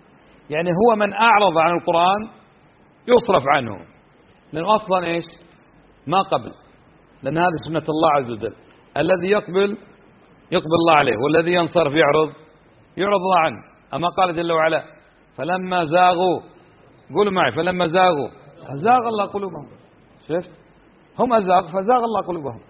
Speaker 4: يعني هو من أعرض عن القرآن يصرف عنه، لأنه أصلا إيش ما قبل، لأن هذه سنة الله عز وجل. الذي يقبل يقبل الله عليه، والذي ينصرف يعرض يعرض الله عنه. أما قال جل وعلا فلما زاغوا، قولوا معي فلما زاغوا أزاغ الله قلوبهم. شفت هم أزاغ فزاغ الله قلوبهم.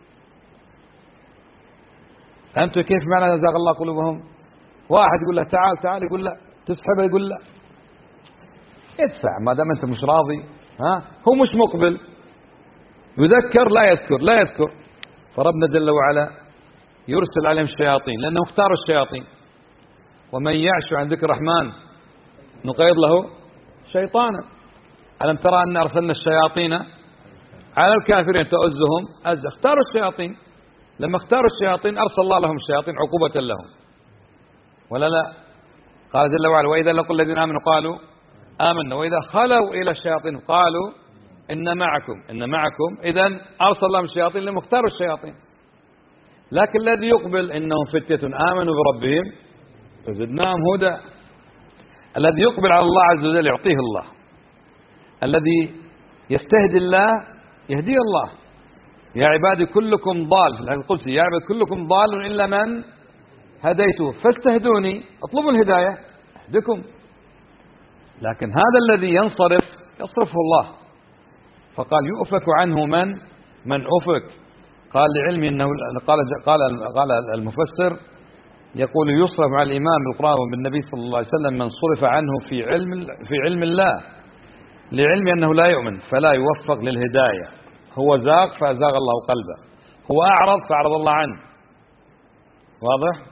Speaker 4: فهمتوا كيف معنى أزاغ الله قلوبهم؟ واحد يقول له تعال تعال، يقول لا، تسحبه يقول لا، ادفع ما دام أنت مش راضي. ها هو مش مقبل، يذكر لا يذكر لا يذكر. فربنا جل وعلا يرسل عليهم الشياطين، لأنه اختاروا الشياطين. ومن يعش عن ذكر الرحمن نقيض له شيطانا. ألم ترى أن أرسلنا الشياطين على الكافرين تؤزهم أز. اختاروا الشياطين، لما اختاروا الشياطين أرسل الله لهم الشياطين عقوبة لهم، ولا لا؟ قال جل وعلا وإذا لقوا الذين آمنوا قالوا آمنا وإذا خلوا إلى الشياطين قالوا إن معكم إن معكم. إذن أرسل الله الشياطين لما اختاروا الشياطين. لكن الذي يقبل إنهم فتية آمنوا بربهم فزدناهم هدى. الذي يقبل على الله عز وجل يعطيه الله، الذي يستهدي الله يهديه الله. يا عبادي كلكم ضال، في الحديث القدسي يا عبادي كلكم ضال إلا من هديته فاستهدوني، اطلبوا الهداية أهدكم. لكن هذا الذي ينصرف يصرفه الله. فقال يؤفك عنه من من أفك. قال لعلم أنه قال قال قال المفسر يقول يصرف على الإمام بالقرآن وبالنبي صلى الله عليه وسلم من صرف عنه في علم في علم الله، لعلم أنه لا يؤمن فلا يوفق للهداية. هو زاغ فأزاغ الله قلبه، هو أعرض فأعرض الله عنه. واضح؟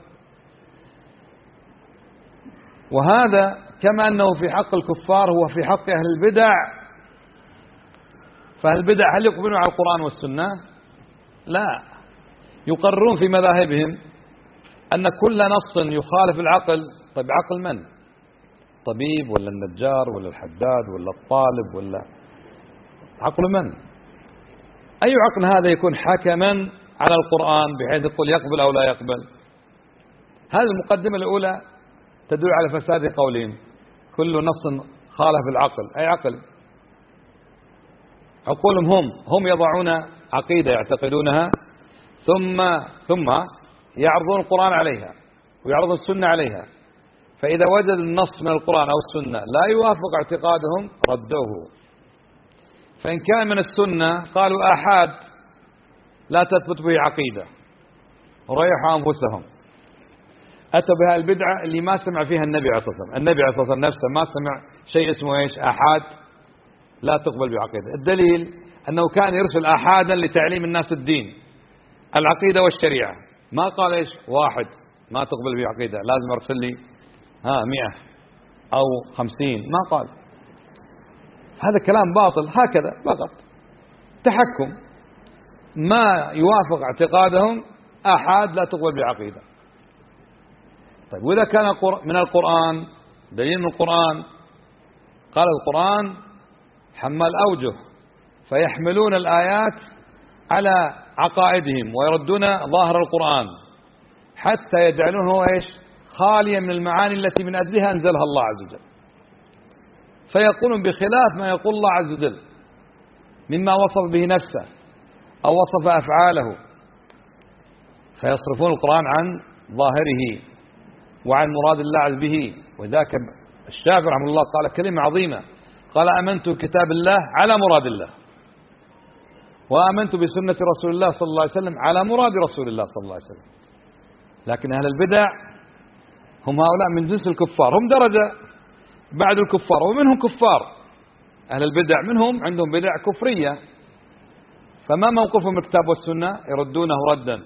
Speaker 4: وهذا كما أنه في حق الكفار هو في حق أهل البدع. فأهل البدع هل يقبلون على القرآن والسنة؟ لا، يقررون في مذاهبهم أن كل نص يخالف العقل. طيب عقل من؟ طبيب ولا النجار ولا الحداد ولا الطالب ولا عقل من؟ أي عقل هذا يكون حكما على القرآن بحيث يقول يقبل أو لا يقبل؟ هذه المقدمة الأولى تدل على فساد قولهم. كل نص خالف العقل، أي عقل؟ عقولهم هم هم يضعون عقيدة يعتقدونها ثم ثم يعرضون القرآن عليها ويعرضون السنة عليها. فإذا وجد النص من القرآن أو السنة لا يوافق اعتقادهم ردوه. فإن كان من السنة قالوا آحاد لا تثبت به عقيدة وريحوا أنفسهم. أتوا بها البدعة اللي ما سمع فيها النبي عليه الصلاة والسلام. النبي عليه الصلاة والسلام نفسه ما سمع شيء اسمه إيش آحاد لا تقبل بعقيدة. الدليل أنه كان يرسل آحادا لتعليم الناس الدين العقيدة والشريعة. ما قال إيش واحد ما تقبل بعقيدة لازم أرسل لي ها مئة أو خمسين، ما قال. هذا كلام باطل. هكذا فقط تحكم ما يوافق اعتقادهم آحاد لا تقبل بعقيدة. طيب وإذا كان من القرآن دليل من القرآن، قال القرآن حمال أوجه فيحملون الآيات على عقائدهم ويردون ظاهر القرآن حتى يجعلونه إيش خاليا من المعاني التي من أجلها أنزلها الله عز وجل، فيقولون بخلاف ما يقول الله عز وجل مما وصف به نفسه أو وصف أفعاله، فيصرفون القرآن عن ظاهره وعن مراد الله عز به. وذاك الشافعي رحمه الله قال كلمة عظيمة، قال آمنت بكتاب الله على مراد الله، وآمنت بسنة رسول الله صلى الله عليه وسلم على مراد رسول الله صلى الله عليه وسلم. لكن أهل البدع هم هؤلاء من جنس الكفار، هم درجة بعد الكفار ومنهم كفار. أهل البدع منهم عندهم بدع كفرية، فما موقفهم من الكتاب والسنة؟ يردونه ردا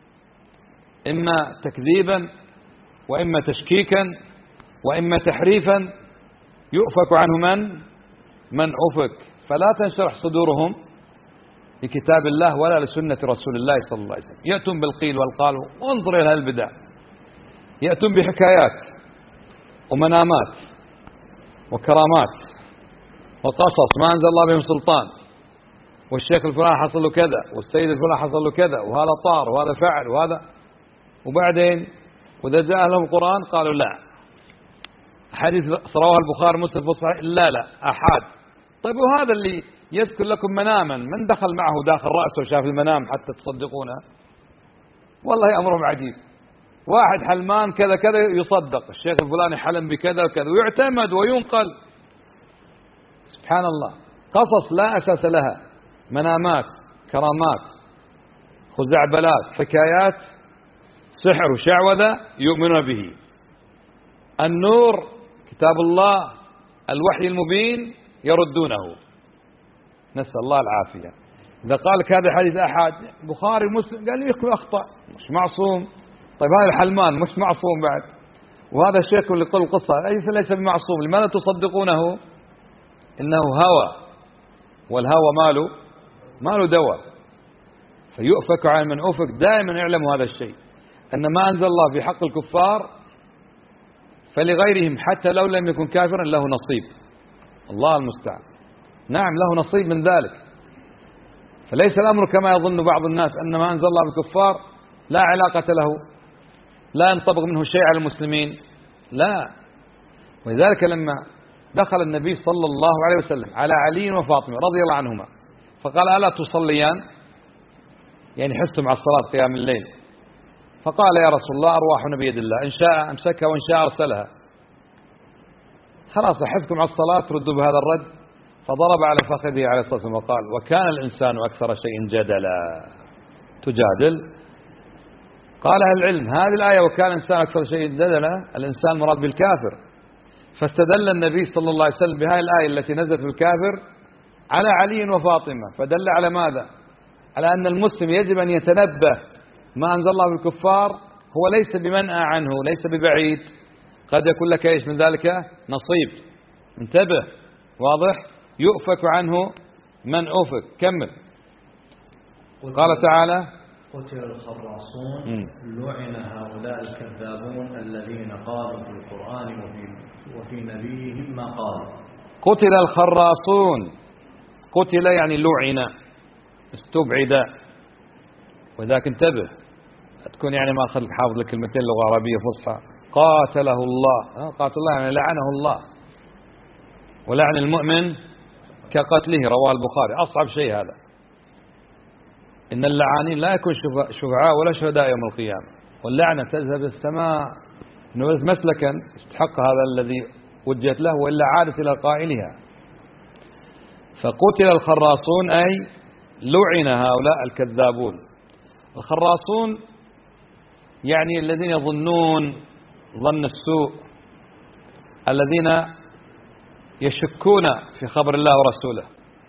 Speaker 4: إما تكذيبا وإما تشكيكا وإما تحريفا، يؤفك عنه من من أفك. فلا تنشرح صدورهم لكتاب الله ولا لسنة رسول الله صلى الله عليه وسلم. يأتون بالقيل والقال. وانظر إلى البدع، يأتون بحكايات ومنامات وكرامات وقصص ما أنزل الله بهم سلطان، والشيخ الفلان حصل له كذا والسيد الفلان حصل له كذا وهذا طار وهذا فعل وهذا. وبعدين وإذا جاء لهم القرآن قالوا لا حديث رواه البخاري مسلم في الصحيح؟ لا لا أحد. طيب وهذا اللي يذكر لكم مناما من دخل معه داخل رأسه وشاف المنام حتى تصدقونه؟ والله أمرهم عجيب. واحد حلمان كذا كذا يصدق، الشيخ الفلاني حلم بكذا وكذا ويعتمد وينقل. سبحان الله، قصص لا أساس لها، منامات، كرامات، خزعبلات، حكايات، سحر وشعوذة يؤمنون به. النور كتاب الله الوحي المبين يردونه، نسأل الله العافية. إذا قال لك هذا حديث أحد بخاري مسلم قال لي يكون أخطأ مش معصوم. طيب هذا الحلمان مش معصوم بعد، وهذا الشيخ اللي يقول القصة ليس ليس بمعصوم، لماذا تصدقونه؟ إنه هوى، والهوى ماله ماله دواء، فيؤفك عن من أفك. دائما اعلموا هذا الشيء، أن ما أنزل الله في حق الكفار فلغيرهم حتى لو لم يكن كافرا له نصيب. الله المستعان. نعم له نصيب من ذلك. فليس الأمر كما يظن بعض الناس أن ما أنزل الله بالكفار لا علاقة له، لا ينطبق منه شيء على المسلمين، لا. ولذلك لما دخل النبي صلى الله عليه وسلم على علي وفاطمة رضي الله عنهما فقال ألا تصليان؟ يعني حستم على الصلاة قيام الليل. فقال يا رسول الله أرواحنا بيد الله، إن شاء أمسكها وإن شاء أرسلها. خلاص حفتم على الصلاة ردوا بهذا الرد. فضرب على فخذه عليه الصلاة والسلام وقال وكان الإنسان أكثر شيء جدلا. تجادل. قال أهل العلم هذه الآية وكان الإنسان أكثر شيء جدلا الإنسان مراد بالكافر، فاستدل النبي صلى الله عليه وسلم بهذه الآية التي نزلت بالكافر على علي وفاطمة، فدل على ماذا؟ على أن المسلم يجب أن يتنبه ما أنزل الله بالكفار هو ليس بمنأى عنه، ليس ببعيد، قد يكون لك ايش من ذلك نصيب. انتبه. واضح؟ يؤفك عنه من أفك. كمل. قال تعالى
Speaker 2: قتل الخراصون لعن هؤلاء الكذابون الذين قالوا في القرآن وفي, وفي نبيهم ما قالوا.
Speaker 4: قتل الخراصون، قتل يعني لعن، استبعد. وذاك انتبه تكون يعني ما أخذ حافظ لك كلمتين لغة عربية فصحى. قاتله الله، قاتل الله يعني لعنه الله، ولعن المؤمن كقتله، رواه البخاري. أصعب شيء هذا، إن اللعانين لا يكون شفعاء ولا شهداء يوم القيامة، واللعنة تذهب السماء. إنه مسلكا استحق هذا الذي وجهت له وإلا عادت إلى قائلها. فقتل الخراصون أي لعن هؤلاء الكذابون. الخراصون يعني الذين يظنون ظن السوء، الذين يشكون في خبر الله ورسوله.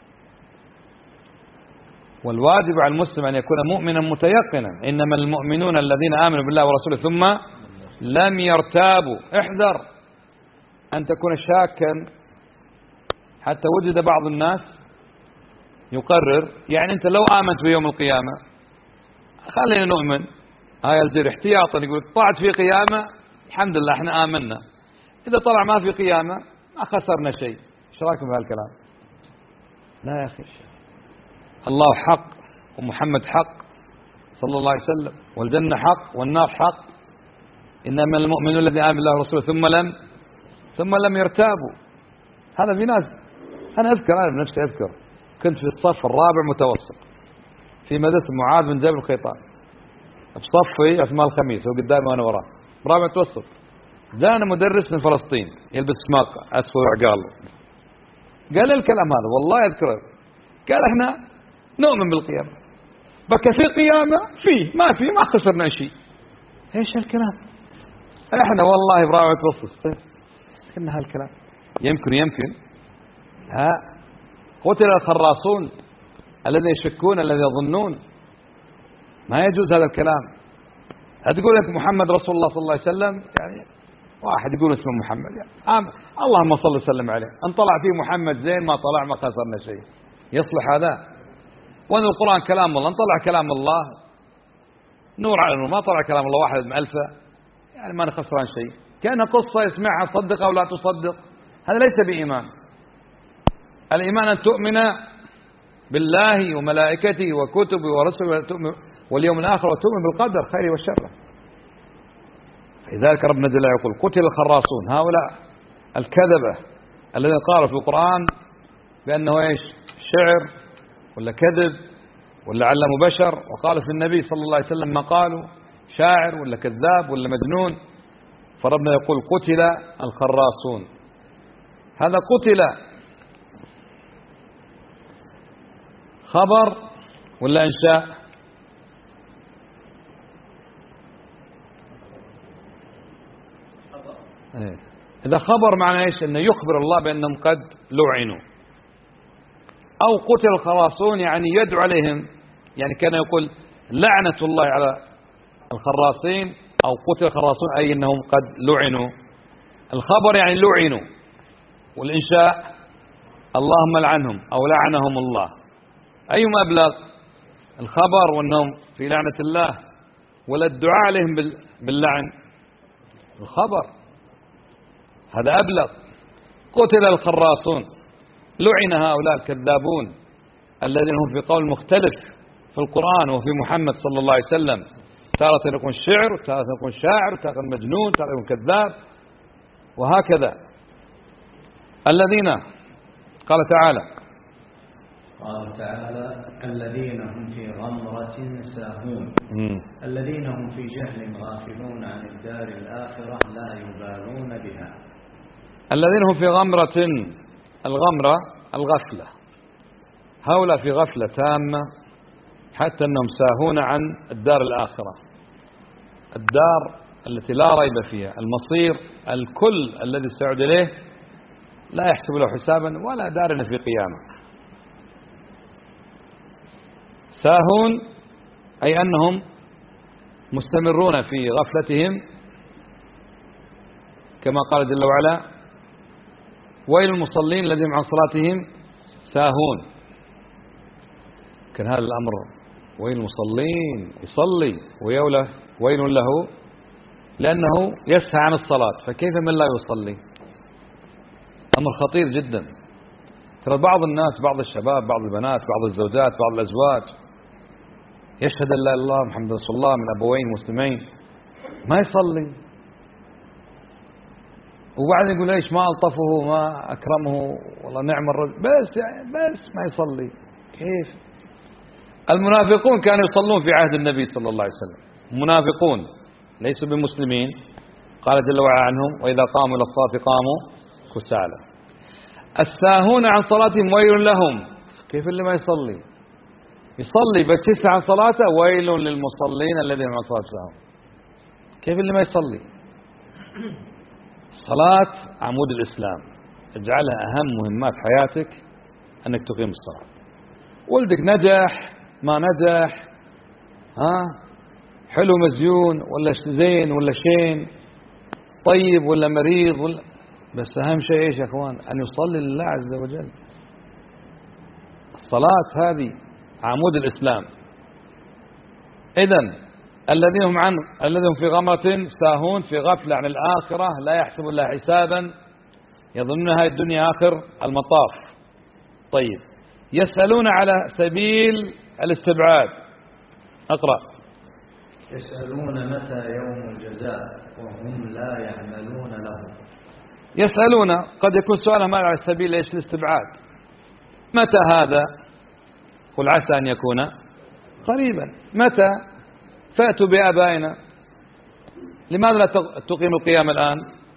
Speaker 4: والواجب على المسلم أن يكون مؤمنا متيقنا، إنما المؤمنون الذين آمنوا بالله ورسوله ثم لم يرتابوا. احذر أن تكون شاكا، حتى وجد بعض الناس يقرر يعني أنت لو آمنت بيوم القيامة خلينا نؤمن، هاي الجر احتياطا، يقول طلعت في قيامة الحمد لله احنا آمنا، إذا طلع ما في قيامة ما خسرنا شيء. ايش رايكم بهالكلام؟ لا يا أخي، الله حق ومحمد حق صلى الله عليه وسلم، والجنة حق والنار حق. إنما المؤمنون الذين آمنوا بالله ورسوله ثم لم ثم لم يرتابوا. هذا في ناس، أنا أذكر أنا بنفسي أذكر كنت في الصف الرابع متوسط في مدرسة معاذ بن جبل القيطان، بصفي عثمان الخميس وقدامي وأنا وراه رابع متوسط. جاءنا مدرس من فلسطين يلبس سماقة أسفل وعقاله، قال الكلام هذا والله أذكره، قال احنا نؤمن بالقيامة، بكى في قيامة فيه ما فيه ما خسرنا شيء. ايش هالكلام؟ احنا والله برابع متوسط كنا هالكلام. يمكن يمكن ها. قتل الخراصون الذين يشكون الذين يظنون، ما يجوز هذا الكلام. هتقول لك محمد رسول الله صلى الله عليه وسلم، يعني واحد يقول اسمه محمد يعني آم. اللهم صل وسلم عليه، ان طلع فيه محمد زين، ما طلع ما خسرنا شيء. يصلح هذا؟ وان القرآن كلام الله، ان طلع كلام الله نور على نور، ما طلع كلام الله واحد مألفة يعني ما نخسران شيء. كأنها قصة يسمعها تصدق أو لا تصدق، هذا ليس بإيمان. الإيمان أن تؤمن بالله وملائكته وكتبه ورسله واليوم الآخر وتؤمن بالقدر خيره وشره. لذلك ربنا جل يقول قتل الخراصون، هؤلاء الكذبة الذين قالوا في القرآن بأنه إيش شعر ولا كذب ولا علموا بشر، وقالوا في النبي صلى الله عليه وسلم ما قالوا شاعر ولا كذاب ولا مجنون. فربنا يقول قتل الخراصون. هذا قتل خبر ولا إنشاء؟ إيه. إذا خبر معنى إيش؟ أنه يخبر الله بأنهم قد لعنوا. أو قتل الخراصون يعني يدعو عليهم، يعني كان يقول لعنة الله على الخراصين، أو قتل الخراصون أي أنهم قد لعنوا. الخبر يعني لعنوا، والإنشاء اللهم لعنهم أو لعنهم الله. أيما أبلغ، الخبر وأنهم في لعنة الله ولا الدعاء عليهم باللعن؟ الخبر هذا أبلغ. قتل الخراصون، لعن هؤلاء الكذابون الذين هم في قول مختلف في القرآن وفي محمد صلى الله عليه وسلم، تارة يكون شعر وتارة يكون شاعر وتارة يكون مجنون وتارة يكون كذاب وهكذا. الذين قال تعالى
Speaker 2: قال تعالى الذين هم في غمرة ساهون الذين هم في جهل غافلون عن الدار الآخرة لا يبالون بها.
Speaker 4: الذين هم في غمرة، الغمرة الغفلة، هؤلاء في غفلة تامة حتى أنهم ساهون عن الدار الآخرة، الدار التي لا ريب فيها، المصير الكل الذي سيعود إليه لا يحسب له حسابا ولا دار في قيامة. ساهون أي أنهم مستمرون في غفلتهم، كما قال جل وعلا ويل المصلين الذين عن صلاتهم ساهون. كان هذا الأمر ويل المصلين يصلي ويوله ويل له لأنه يسهى عن الصلاة، فكيف من لا يصلي؟ أمر خطير جدا. ترى بعض الناس، بعض الشباب، بعض البنات، بعض الزوجات، بعض الأزواج يشهد أن لا إله إلا الله محمد رسول الله من أبوين مسلمين ما يصلي، وبعدين يقول ايش ما ألطفه ما أكرمه والله نعم الرجل، بس يعني بس ما يصلي. كيف؟ المنافقون كانوا يصلون في عهد النبي صلى الله عليه وسلم، منافقون ليسوا بمسلمين. قال جل وعلا عنهم وإذا قاموا إلى الصلاة قاموا كسالى. الساهون عن صلاتهم ويل لهم. كيف اللي ما يصلي؟ يصلي بس يسهى عن صلاته، ويل للمصلين الذين عن صلاتهم. كيف اللي ما يصلي؟ الصلاة عمود الإسلام، اجعلها أهم مهمات حياتك أنك تقيم الصلاة. ولدك نجح ما نجح، ها حلو مزيون ولا زين ولا شين، طيب ولا مريض ولا، بس أهم شيء إيش يا أخوان؟ أن يصلي لله عز وجل. الصلاة هذه عمود الإسلام. إذن الذين هم عن الذين هم في غمرة ساهون، في غفلة عن الآخرة، لا يحسب الله حسابا، يظنون هذه الدنيا آخر المطاف. طيب، يسألون على سبيل الاستبعاد. أقرأ.
Speaker 2: يسألون متى يوم الجزاء وهم لا يعملون له.
Speaker 4: يسألون قد يكون سؤالهم على سبيل ايش؟ الاستبعاد. متى هذا؟ قل عسى أن يكون قريبا. متى؟ فأتوا بآبائنا، لماذا لا تقيم القيام الآن؟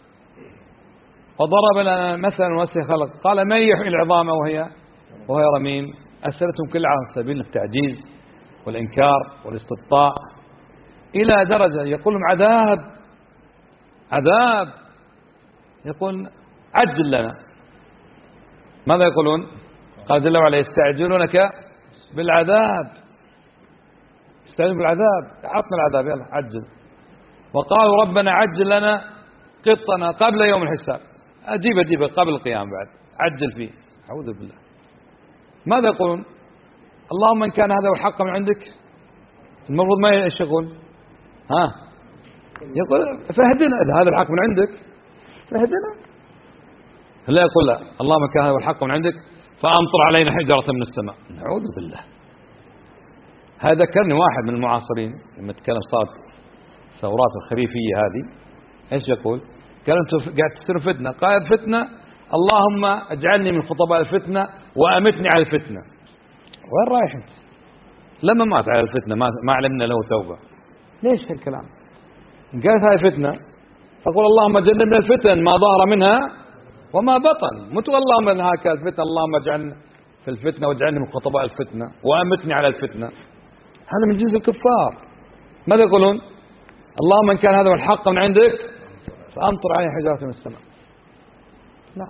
Speaker 4: وضرب لنا مثلا وسع خلق، قال من يحيي العظام وهي وهي رميم. أسألتم كل على سبيل التعجيز والإنكار والاستبطاء، إلى درجة يقولون عذاب عذاب، يقول عجل لنا. ماذا يقولون؟ قال جل وعلا يستعجلونك بالعذاب، استعجلوا بالعذاب، عطنا العذاب يلا عجل. وقالوا ربنا عجل لنا قطنا قبل يوم الحساب. أجيب أجيب قبل القيام بعد، عجل فيه. أعوذ بالله. ماذا يقولون؟ اللهم إن كان هذا هو الحق من عندك، المفروض ما يشغل، ها يقول فهدنا، إذا هذا الحق من عندك فهدنا. لا يقول لا، اللهم إن كان هذا هو الحق من عندك فأمطر علينا حجرة من السماء. نعوذ بالله. هذا ذكرني واحد من المعاصرين لما تكلم صارت الثورات الخريفية هذه، ايش يقول؟ قال أنتم قاعد تصيروا فتنة. قال فتنة اللهم اجعلني من خطباء الفتنة وأمتني على الفتنة. وين رايح أنت؟ لما مات على الفتنة ما ما علمنا له توبة. ليش هالكلام؟ قالت هاي فتنة فقول اللهم جنبنا الفتن ما ظهر منها وما بطن. متوا اللهم ان هكذا الفتنة اللهم اجعلنا في الفتنة واجعلني من خطباء الفتنة وأمتني على الفتنة. هذا من جنس الكفار. ماذا يقولون؟ اللهم إن كان هذا الحق من عندك فأمطر عليه حجارة من السماء. لا.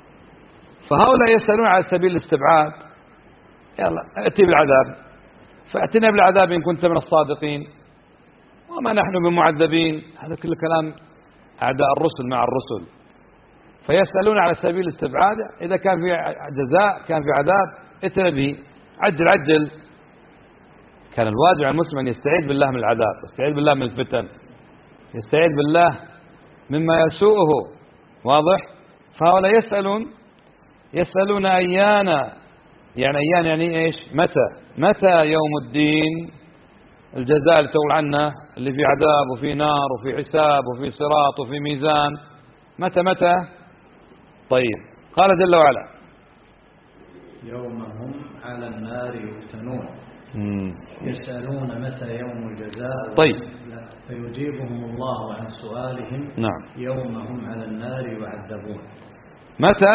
Speaker 4: فهؤلاء يسألون على سبيل الاستبعاد. يلا ائتي بالعذاب فأتنا بالعذاب إن كنت من الصادقين وما نحن بمعذبين. هذا كل كلام أعداء الرسل مع الرسل. فيسألون على سبيل الاستبعاد. إذا كان في جزاء كان في عذاب ائتنا به. عجل عجل. كان الواجب على المسلم أن يستعيذ بالله من العذاب، يستعيذ بالله من الفتن، يستعيذ بالله مما يسوءه. واضح؟ فهؤلاء يسألون يسألون أيان، يعني أيان يعني إيش؟ متى متى يوم الدين، الجزاء اللي تقول عنه اللي في عذاب وفي نار وفي حساب وفي صراط وفي ميزان. متى متى؟ طيب قال جل وعلا
Speaker 2: يوم هم على النار يفتنون يسألون متى يوم الجزاء.
Speaker 4: طيب
Speaker 2: فيجيبهم الله عن سؤالهم
Speaker 4: نعم
Speaker 2: يوم هم على النار يعذبون.
Speaker 4: متى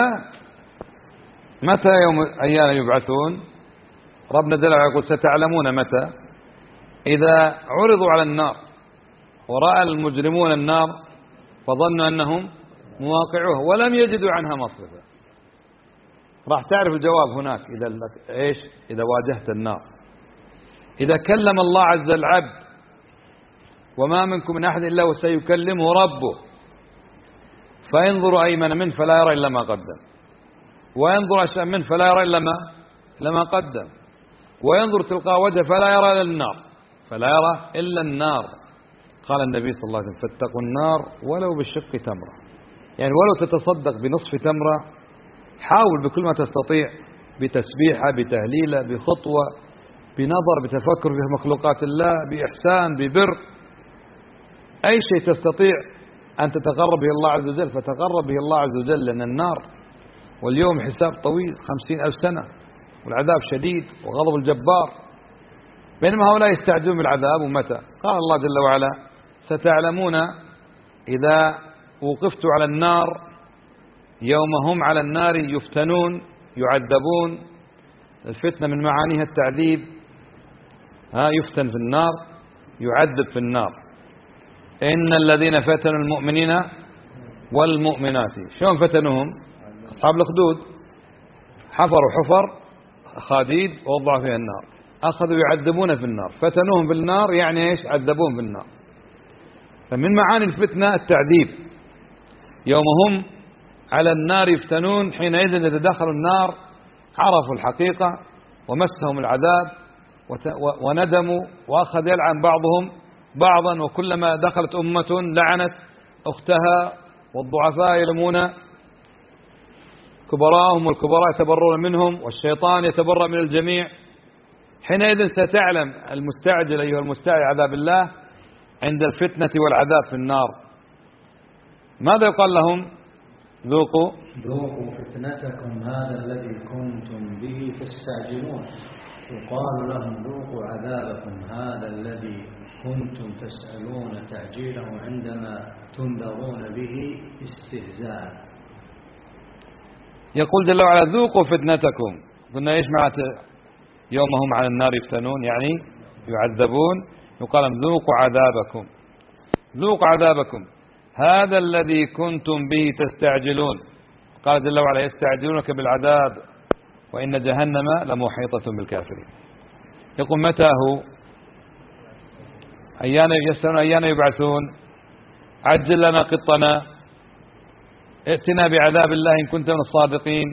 Speaker 4: متى يوم أيان يبعثون. ربنا جل وعلا يقول ستعلمون متى إذا عرضوا على النار ورأى المجرمون النار فظنوا أنهم مواقعوها ولم يجدوا عنها مصرفا. راح تعرف الجواب هناك إذا إيش إذا واجهت النار. إذا كلم الله عز العبد وما منكم من أحد إلا وسيكلمه ربه فينظر أيمن منه فلا يرى إلا ما قدم وينظر أشأم منه فلا يرى إلا ما لما قدم وينظر تلقاء وجهه فلا يرى إلا النار فلا يرى إلا النار. قال النبي صلى الله عليه وسلم فاتقوا النار ولو بالشق تمرة. يعني ولو تتصدق بنصف تمرة حاول بكل ما تستطيع بتسبيحة بتهليلة بخطوة بنظر بتفكر في مخلوقات الله بإحسان ببر أي شيء تستطيع أن تتقرب به الله عز وجل فتقرب به الله عز وجل. لأن النار واليوم حساب طويل خمسين ألف سنة والعذاب شديد وغضب الجبار. بينما هؤلاء يستعجلون بالعذاب. ومتى؟ قال الله جل وعلا ستعلمون إذا وقفتوا على النار يوم هم على النار يفتنون يعذبون. الفتنة من معانيها التعذيب. ها يفتن في النار يعذب في النار. إن الذين فتنوا المؤمنين والمؤمنات شلون فتنوهم؟ أصحاب الأخدود حفروا حفر خاديد ووضعوا فيها النار أخذوا يعذبون في النار. فتنوهم في النار يعني إيش؟ عذبوهم في النار. فمن معاني الفتنة التعذيب. يوم هم على النار يفتنون حينئذ يتدخل النار عرفوا الحقيقة ومسهم العذاب وندموا وأخذ يلعن بعضهم بعضا وكلما دخلت أمة لعنت أختها والضعفاء يلمون كبراءهم والكبراء يتبرون منهم والشيطان يتبرأ من الجميع. حينئذ ستعلم المستعجل أيها المستعجل عذاب الله عند الفتنة والعذاب في النار. ماذا يقال لهم؟ ذوقوا
Speaker 2: ذوقوا فتنتكم هذا الذي كنتم به تستعجلون. يقال لهم ذوقوا عذابكم هذا الذي كنتم تسألون تعجيله عندما تنذرون به استهزاء.
Speaker 4: يقول جل وعلا ذوقوا فتنتكم. قلنا ايش معناته يوم هم على النار يفتنون؟ يعني يعذبون. يقال لهم ذوقوا عذابكم ذوقوا عذابكم هذا الذي كنتم به تستعجلون. قال جل وعلا يستعجلونك بالعذاب وإن جهنم لمحيطة بالكافرين. يقول متى هو؟ أيان يسألون أيان يبعثون. عجل لنا قطنا ائتنا بعذاب الله إن كنت من الصادقين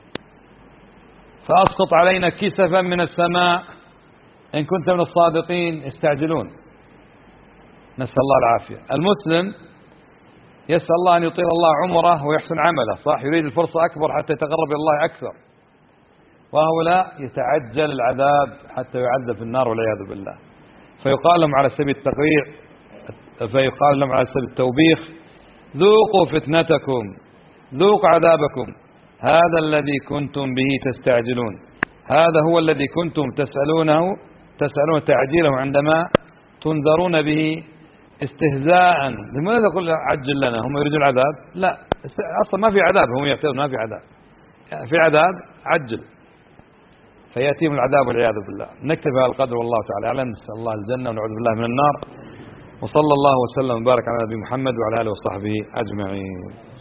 Speaker 4: فأسقط علينا كسفا من السماء إن كنت من الصادقين. يستعجلون. نسأل الله العافية. المسلم يسأل الله أن يطيل الله عمره ويحسن عمله صح يريد الفرصة أكبر حتى يتقرب إلى الله أكثر. وهؤلاء يتعجل العذاب حتى يعذب في النار والعياذ بالله. فيقال لهم على سبيل التقريع فيقال لهم على سبيل التوبيخ ذوقوا فتنتكم ذوقوا عذابكم هذا الذي كنتم به تستعجلون، هذا هو الذي كنتم تسألونه تسألون تعجيله عندما تنذرون به استهزاء. لماذا تقول عجل لنا؟ هم يريدون العذاب؟ لا، أصلا ما في عذاب، هم يعتبرون ما في عذاب، في عذاب عجل فيأتيهم العذاب والعياذ بالله. نكتفي بهذا القدر والله تعالى أعلم. نسأل الله الجنة ونعوذ بالله من النار. وصلى الله وسلم وبارك على نبي محمد وعلى آله وصحبه أجمعين.